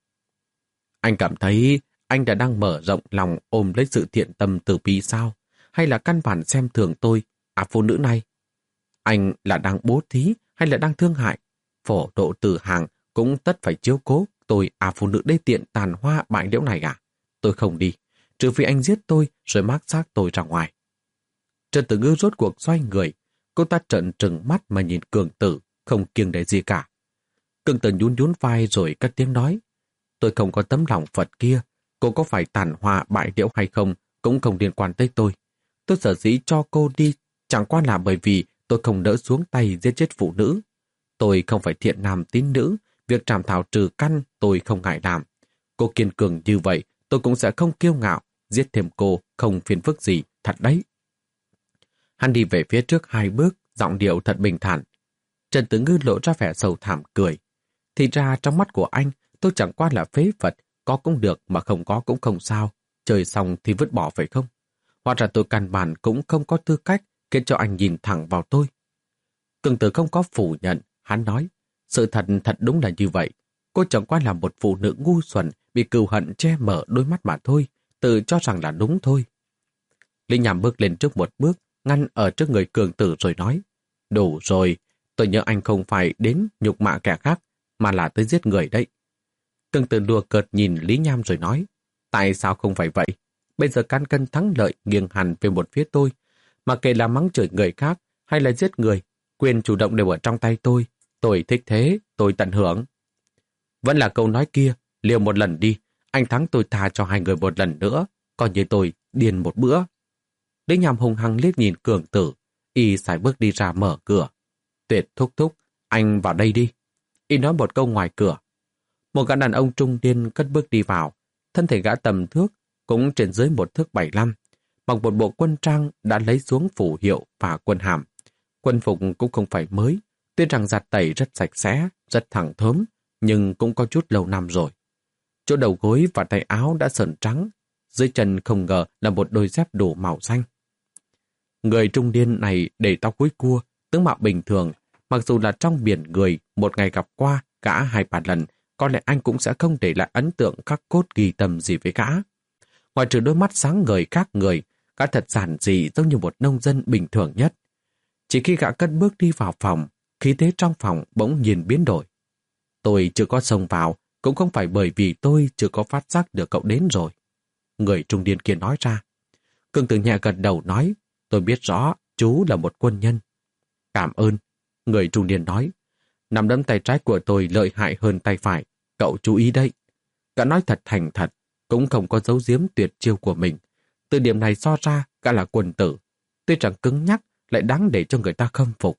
Anh cảm thấy anh đã đang mở rộng lòng ôm lấy sự thiện tâm từ bi sao? Hay là căn bản xem thường tôi, à phụ nữ này? Anh là đang bố thí hay là đang thương hại? Phổ độ từ hàng cũng tất phải chiếu cố tôi, à phụ nữ đê tiện tàn hoa bại liễu này à? Tôi không đi, trừ phi anh giết tôi rồi mác xác tôi ra ngoài. Trần Tử Ngư rốt cuộc xoay người, cô ta trợn trừng mắt mà nhìn Cường Tử, không kiêng để gì cả. Cương Tử nhún nhún vai rồi cất tiếng nói. Tôi không có tấm lòng Phật kia, cô có phải tàn hòa bại liễu hay không cũng không liên quan tới tôi. Tôi sở dĩ cho cô đi chẳng qua là bởi vì tôi không đỡ xuống tay giết chết phụ nữ. Tôi không phải thiện nam tín nữ, việc trảm thảo trừ căn tôi không ngại làm. Cô kiên cường như vậy, tôi cũng sẽ không kiêu ngạo, giết thêm cô không phiền phức gì, thật đấy. Hắn đi về phía trước hai bước, giọng điệu thật bình thản. Trần Tử Ngư lộ ra vẻ sầu thảm cười. Thì ra trong mắt của anh, tôi chẳng qua là phế vật, có cũng được mà không có cũng không sao. Chơi xong thì vứt bỏ phải không? Hoặc ra tôi căn bản cũng không có tư cách khiến cho anh nhìn thẳng vào tôi. Cường Tử không có phủ nhận, hắn nói, sự thật thật đúng là như vậy. Cô chẳng qua là một phụ nữ ngu xuẩn bị cừu hận che mở đôi mắt mà thôi, tự cho rằng là đúng thôi. Lý Nham bước lên trước một bước, ngăn ở trước người Cường Tử rồi nói, đủ rồi, tôi nhớ anh không phải đến nhục mạ kẻ khác, mà là tới giết người đấy. Cường Tử đùa cợt nhìn Lý Nham rồi nói, tại sao không phải vậy? Bây giờ cán cân thắng lợi nghiêng hẳn về một phía tôi, mà kể là mắng chửi người khác hay là giết người, quyền chủ động đều ở trong tay tôi. Tôi thích thế, tôi tận hưởng. Vẫn là câu nói kia, liều một lần đi, anh thắng tôi tha cho hai người một lần nữa, coi như tôi điên một bữa. Lý Nham hùng hăng liếc nhìn Cường Tử, y sải bước đi ra mở cửa. Tuyệt thúc thúc, anh vào đây đi. Y nói một câu ngoài cửa. Một gã đàn ông trung niên cất bước đi vào, thân thể gã tầm thước, cũng trên dưới một thước bảy lăm, mặc một bộ quân trang đã lấy xuống phủ hiệu và quân hàm. Quân phục cũng không phải mới, tuy rằng giặt tẩy rất sạch sẽ, rất thẳng thớm, nhưng cũng có chút lâu năm rồi. Chỗ đầu gối và tay áo đã sờn trắng, dưới chân không ngờ là một đôi dép đủ màu xanh. Người trung niên này để tóc búi cua, tướng mạo bình thường, mặc dù là trong biển người một ngày gặp qua gã hai ba lần, có lẽ anh cũng sẽ không để lại ấn tượng khắc cốt ghi tâm gì với gã. Ngoài trừ đôi mắt sáng ngời khác người, gã thật giản dị giống như một nông dân bình thường nhất. Chỉ khi gã cất bước đi vào phòng, khí thế trong phòng bỗng nhiên biến đổi. Tôi chưa có xông vào, cũng không phải bởi vì tôi chưa có phát giác được cậu đến rồi. Người trung niên kia nói ra. Cường Tử nhẹ gật đầu nói, tôi biết rõ chú là một quân nhân. Cảm ơn. Người trung niên nói, nắm đấm tay trái của tôi lợi hại hơn tay phải, cậu chú ý đấy. Gã nói thật thành thật, cũng không có giấu giếm tuyệt chiêu của mình. Từ điểm này so ra, gã là quân tử. Tuy rằng cứng nhắc, lại đáng để cho người ta khâm phục.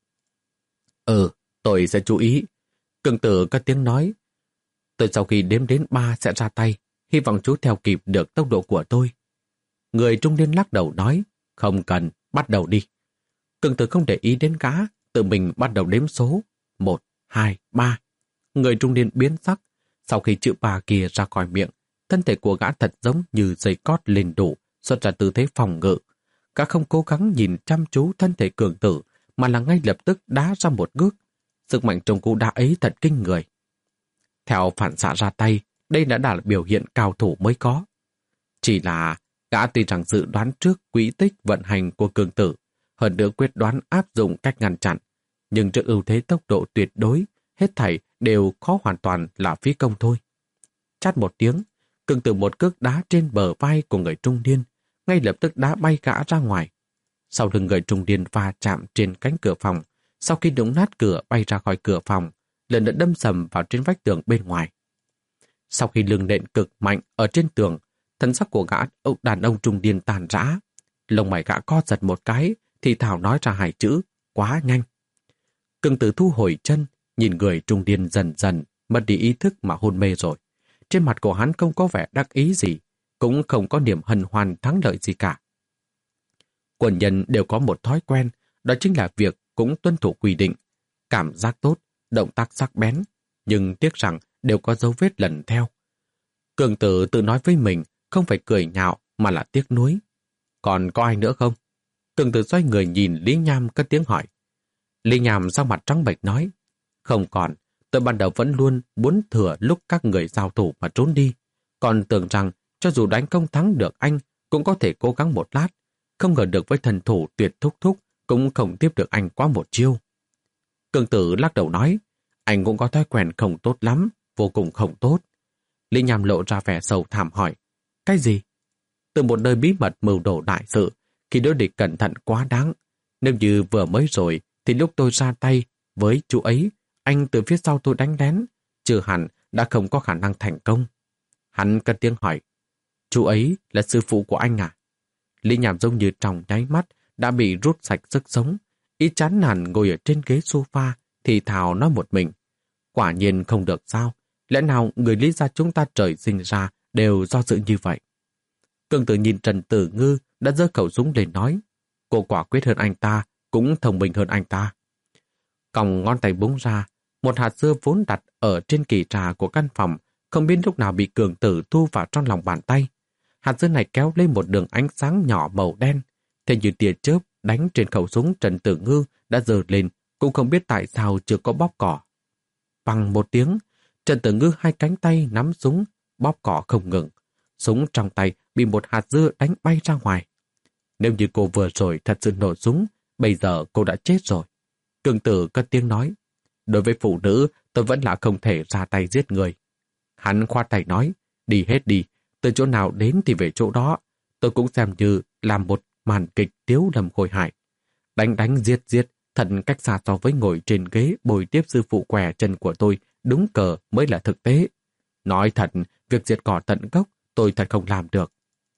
Ừ, tôi sẽ chú ý. Cường Tử có tiếng nói. Tôi sau khi đếm đến ba sẽ ra tay, hy vọng chú theo kịp được tốc độ của tôi. Người trung niên lắc đầu nói, không cần, bắt đầu đi. Cường Tử không để ý đến gã, tự mình bắt đầu đếm số. Một, hai, ba. Người trung niên biến sắc. Sau khi chữ ba kia ra khỏi miệng, thân thể của gã thật giống như dây cót lên đủ, xuất ra tư thế phòng ngự. Gã không cố gắng nhìn chăm chú thân thể Cường Tử, mà là ngay lập tức đá ra một bước. Sức mạnh trong cú đá ấy thật kinh người. Theo phản xạ ra tay, đây đã là biểu hiện cao thủ mới có. Chỉ là gã tuy rằng dự đoán trước quỹ tích vận hành của Cường Tử, hơn nữa quyết đoán áp dụng cách ngăn chặn, nhưng trước ưu thế tốc độ tuyệt đối, hết thảy đều khó hoàn toàn là phí công thôi. Chát một tiếng, Cường Tử một cước đá trên bờ vai của người trung niên, ngay lập tức đá bay gã ra ngoài. Sau lưng người trung niên va chạm trên cánh cửa phòng, sau khi đụng nát cửa bay ra khỏi cửa phòng, lần nữa đâm sầm vào trên vách tường bên ngoài. Sau khi lưng nện cực mạnh ở trên tường, thân sắc của gã đàn ông trung niên tàn rã. Lông mày gã co giật một cái, thì thảo nói ra hai chữ, quá nhanh. Cường Tử thu hồi chân, nhìn người trung niên dần dần mất đi ý thức mà hôn mê rồi. Trên mặt của hắn không có vẻ đắc ý gì, cũng không có niềm hân hoan thắng lợi gì cả. Quân nhân đều có một thói quen, đó chính là việc cũng tuân thủ quy định. Cảm giác tốt, động tác sắc bén, nhưng tiếc rằng đều có dấu vết lần theo. Cường Tử tự nói với mình, không phải cười nhạo mà là tiếc nuối. Còn có ai nữa không? Cường Tử xoay người nhìn Lý Nham cất tiếng hỏi. Lý Nham sau mặt trắng bệch nói, không còn, tôi ban đầu vẫn luôn muốn thừa lúc các người giao thủ mà trốn đi, còn tưởng rằng cho dù đánh không thắng được anh cũng có thể cố gắng một lát, không ngờ được với thần thủ tuyệt thúc thúc cũng không tiếp được anh quá một chiêu. Cường Tử lắc đầu nói, anh cũng có thói quen không tốt lắm, vô cùng không tốt. Lý Nham lộ ra vẻ sầu thảm hỏi, cái gì? Từ một nơi bí mật mưu đồ đại sự, khi đối địch cẩn thận quá đáng. Nếu như vừa mới rồi, thì lúc tôi ra tay với chú ấy, anh từ phía sau tôi đánh lén, trừ hẳn đã không có khả năng thành công. Hắn cất tiếng hỏi, chú ấy là sư phụ của anh à? Lý Nham giống như trong nháy mắt đã bị rút sạch sức sống, ý chán nản ngồi ở trên ghế sofa, thì thào nói một mình. Quả nhiên không được sao, lẽ nào người Lý gia chúng ta trời sinh ra đều do dự như vậy? Cường Tử nhìn Trần Tử Ngư đã giơ khẩu súng lên nói, cô quả quyết hơn anh ta, cũng thông minh hơn anh ta. Còng ngón tay búng ra, một hạt dưa vốn đặt ở trên kỳ trà của căn phòng, không biết lúc nào bị Cường Tử thu vào trong lòng bàn tay. Hạt dưa này kéo lên một đường ánh sáng nhỏ màu đen, thế như tia chớp đánh trên khẩu súng Trần Tử Ngư đã giơ lên, cũng không biết tại sao chưa có bóp cỏ. Bằng một tiếng, Trần Tử Ngư hai cánh tay nắm súng, bóp cỏ không ngừng. Súng trong tay bị một hạt dưa đánh bay ra ngoài. Nếu như cô vừa rồi thật sự nổ súng, bây giờ cô đã chết rồi. Cường Tử cất tiếng nói, đối với phụ nữ tôi vẫn là không thể ra tay giết người. Hắn khoát tay nói, đi hết đi, từ chỗ nào đến thì về chỗ đó. Tôi cũng xem như làm một màn kịch tiếu đầm khôi hài. Đánh đánh giết giết, thật cách xa so với ngồi trên ghế bồi tiếp sư phụ què chân của tôi, đúng cờ mới là thực tế. Nói thật, việc diệt cỏ tận gốc tôi thật không làm được.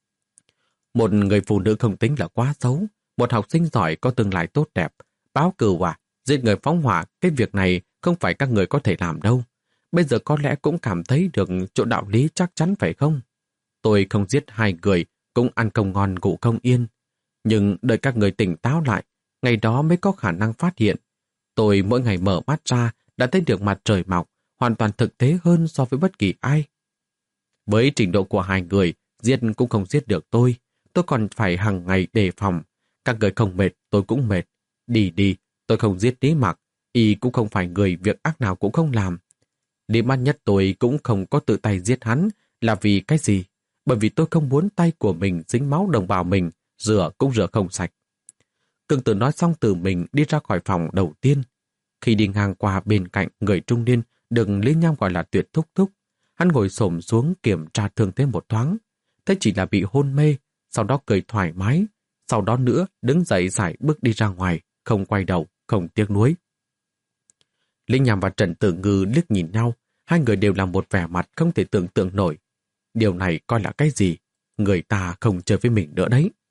Một người phụ nữ không tính là quá xấu, một học sinh giỏi có tương lai tốt đẹp. Báo cừu à, giết người phóng hỏa, cái việc này không phải các người có thể làm đâu. Bây giờ có lẽ cũng cảm thấy được chỗ đạo lý chắc chắn phải không? Tôi không giết hai người, cũng ăn không ngon ngủ không yên. Nhưng đợi các người tỉnh táo lại, ngày đó mới có khả năng phát hiện. Tôi mỗi ngày mở mắt ra đã thấy được mặt trời mọc, hoàn toàn thực tế hơn so với bất kỳ ai. Với trình độ của hai người, giết cũng không giết được tôi. Tôi còn phải hàng ngày đề phòng. Các người không mệt, tôi cũng mệt. Đi đi, tôi không giết Lý Mặc. Y cũng không phải người việc ác nào cũng không làm. Điểm mắt nhất tôi cũng không có tự tay giết hắn là vì cái gì? Bởi vì tôi không muốn tay của mình dính máu đồng bào mình, rửa cũng rửa không sạch. Cường Tử nói xong từ mình đi ra khỏi phòng đầu tiên. Khi đi ngang qua bên cạnh người trung niên được Lý Nham gọi là Tuyệt thúc thúc, hắn ngồi xổm xuống kiểm tra thương thế một thoáng. Thế chỉ là bị hôn mê, sau đó cười thoải mái, sau đó nữa đứng dậy giải bước đi ra ngoài, không quay đầu, không tiếc nuối. Lý Nham và Trần Tử Ngư liếc nhìn nhau, hai người đều là một vẻ mặt không thể tưởng tượng nổi. Điều này coi là cái gì? Người ta không chơi với mình nữa đấy.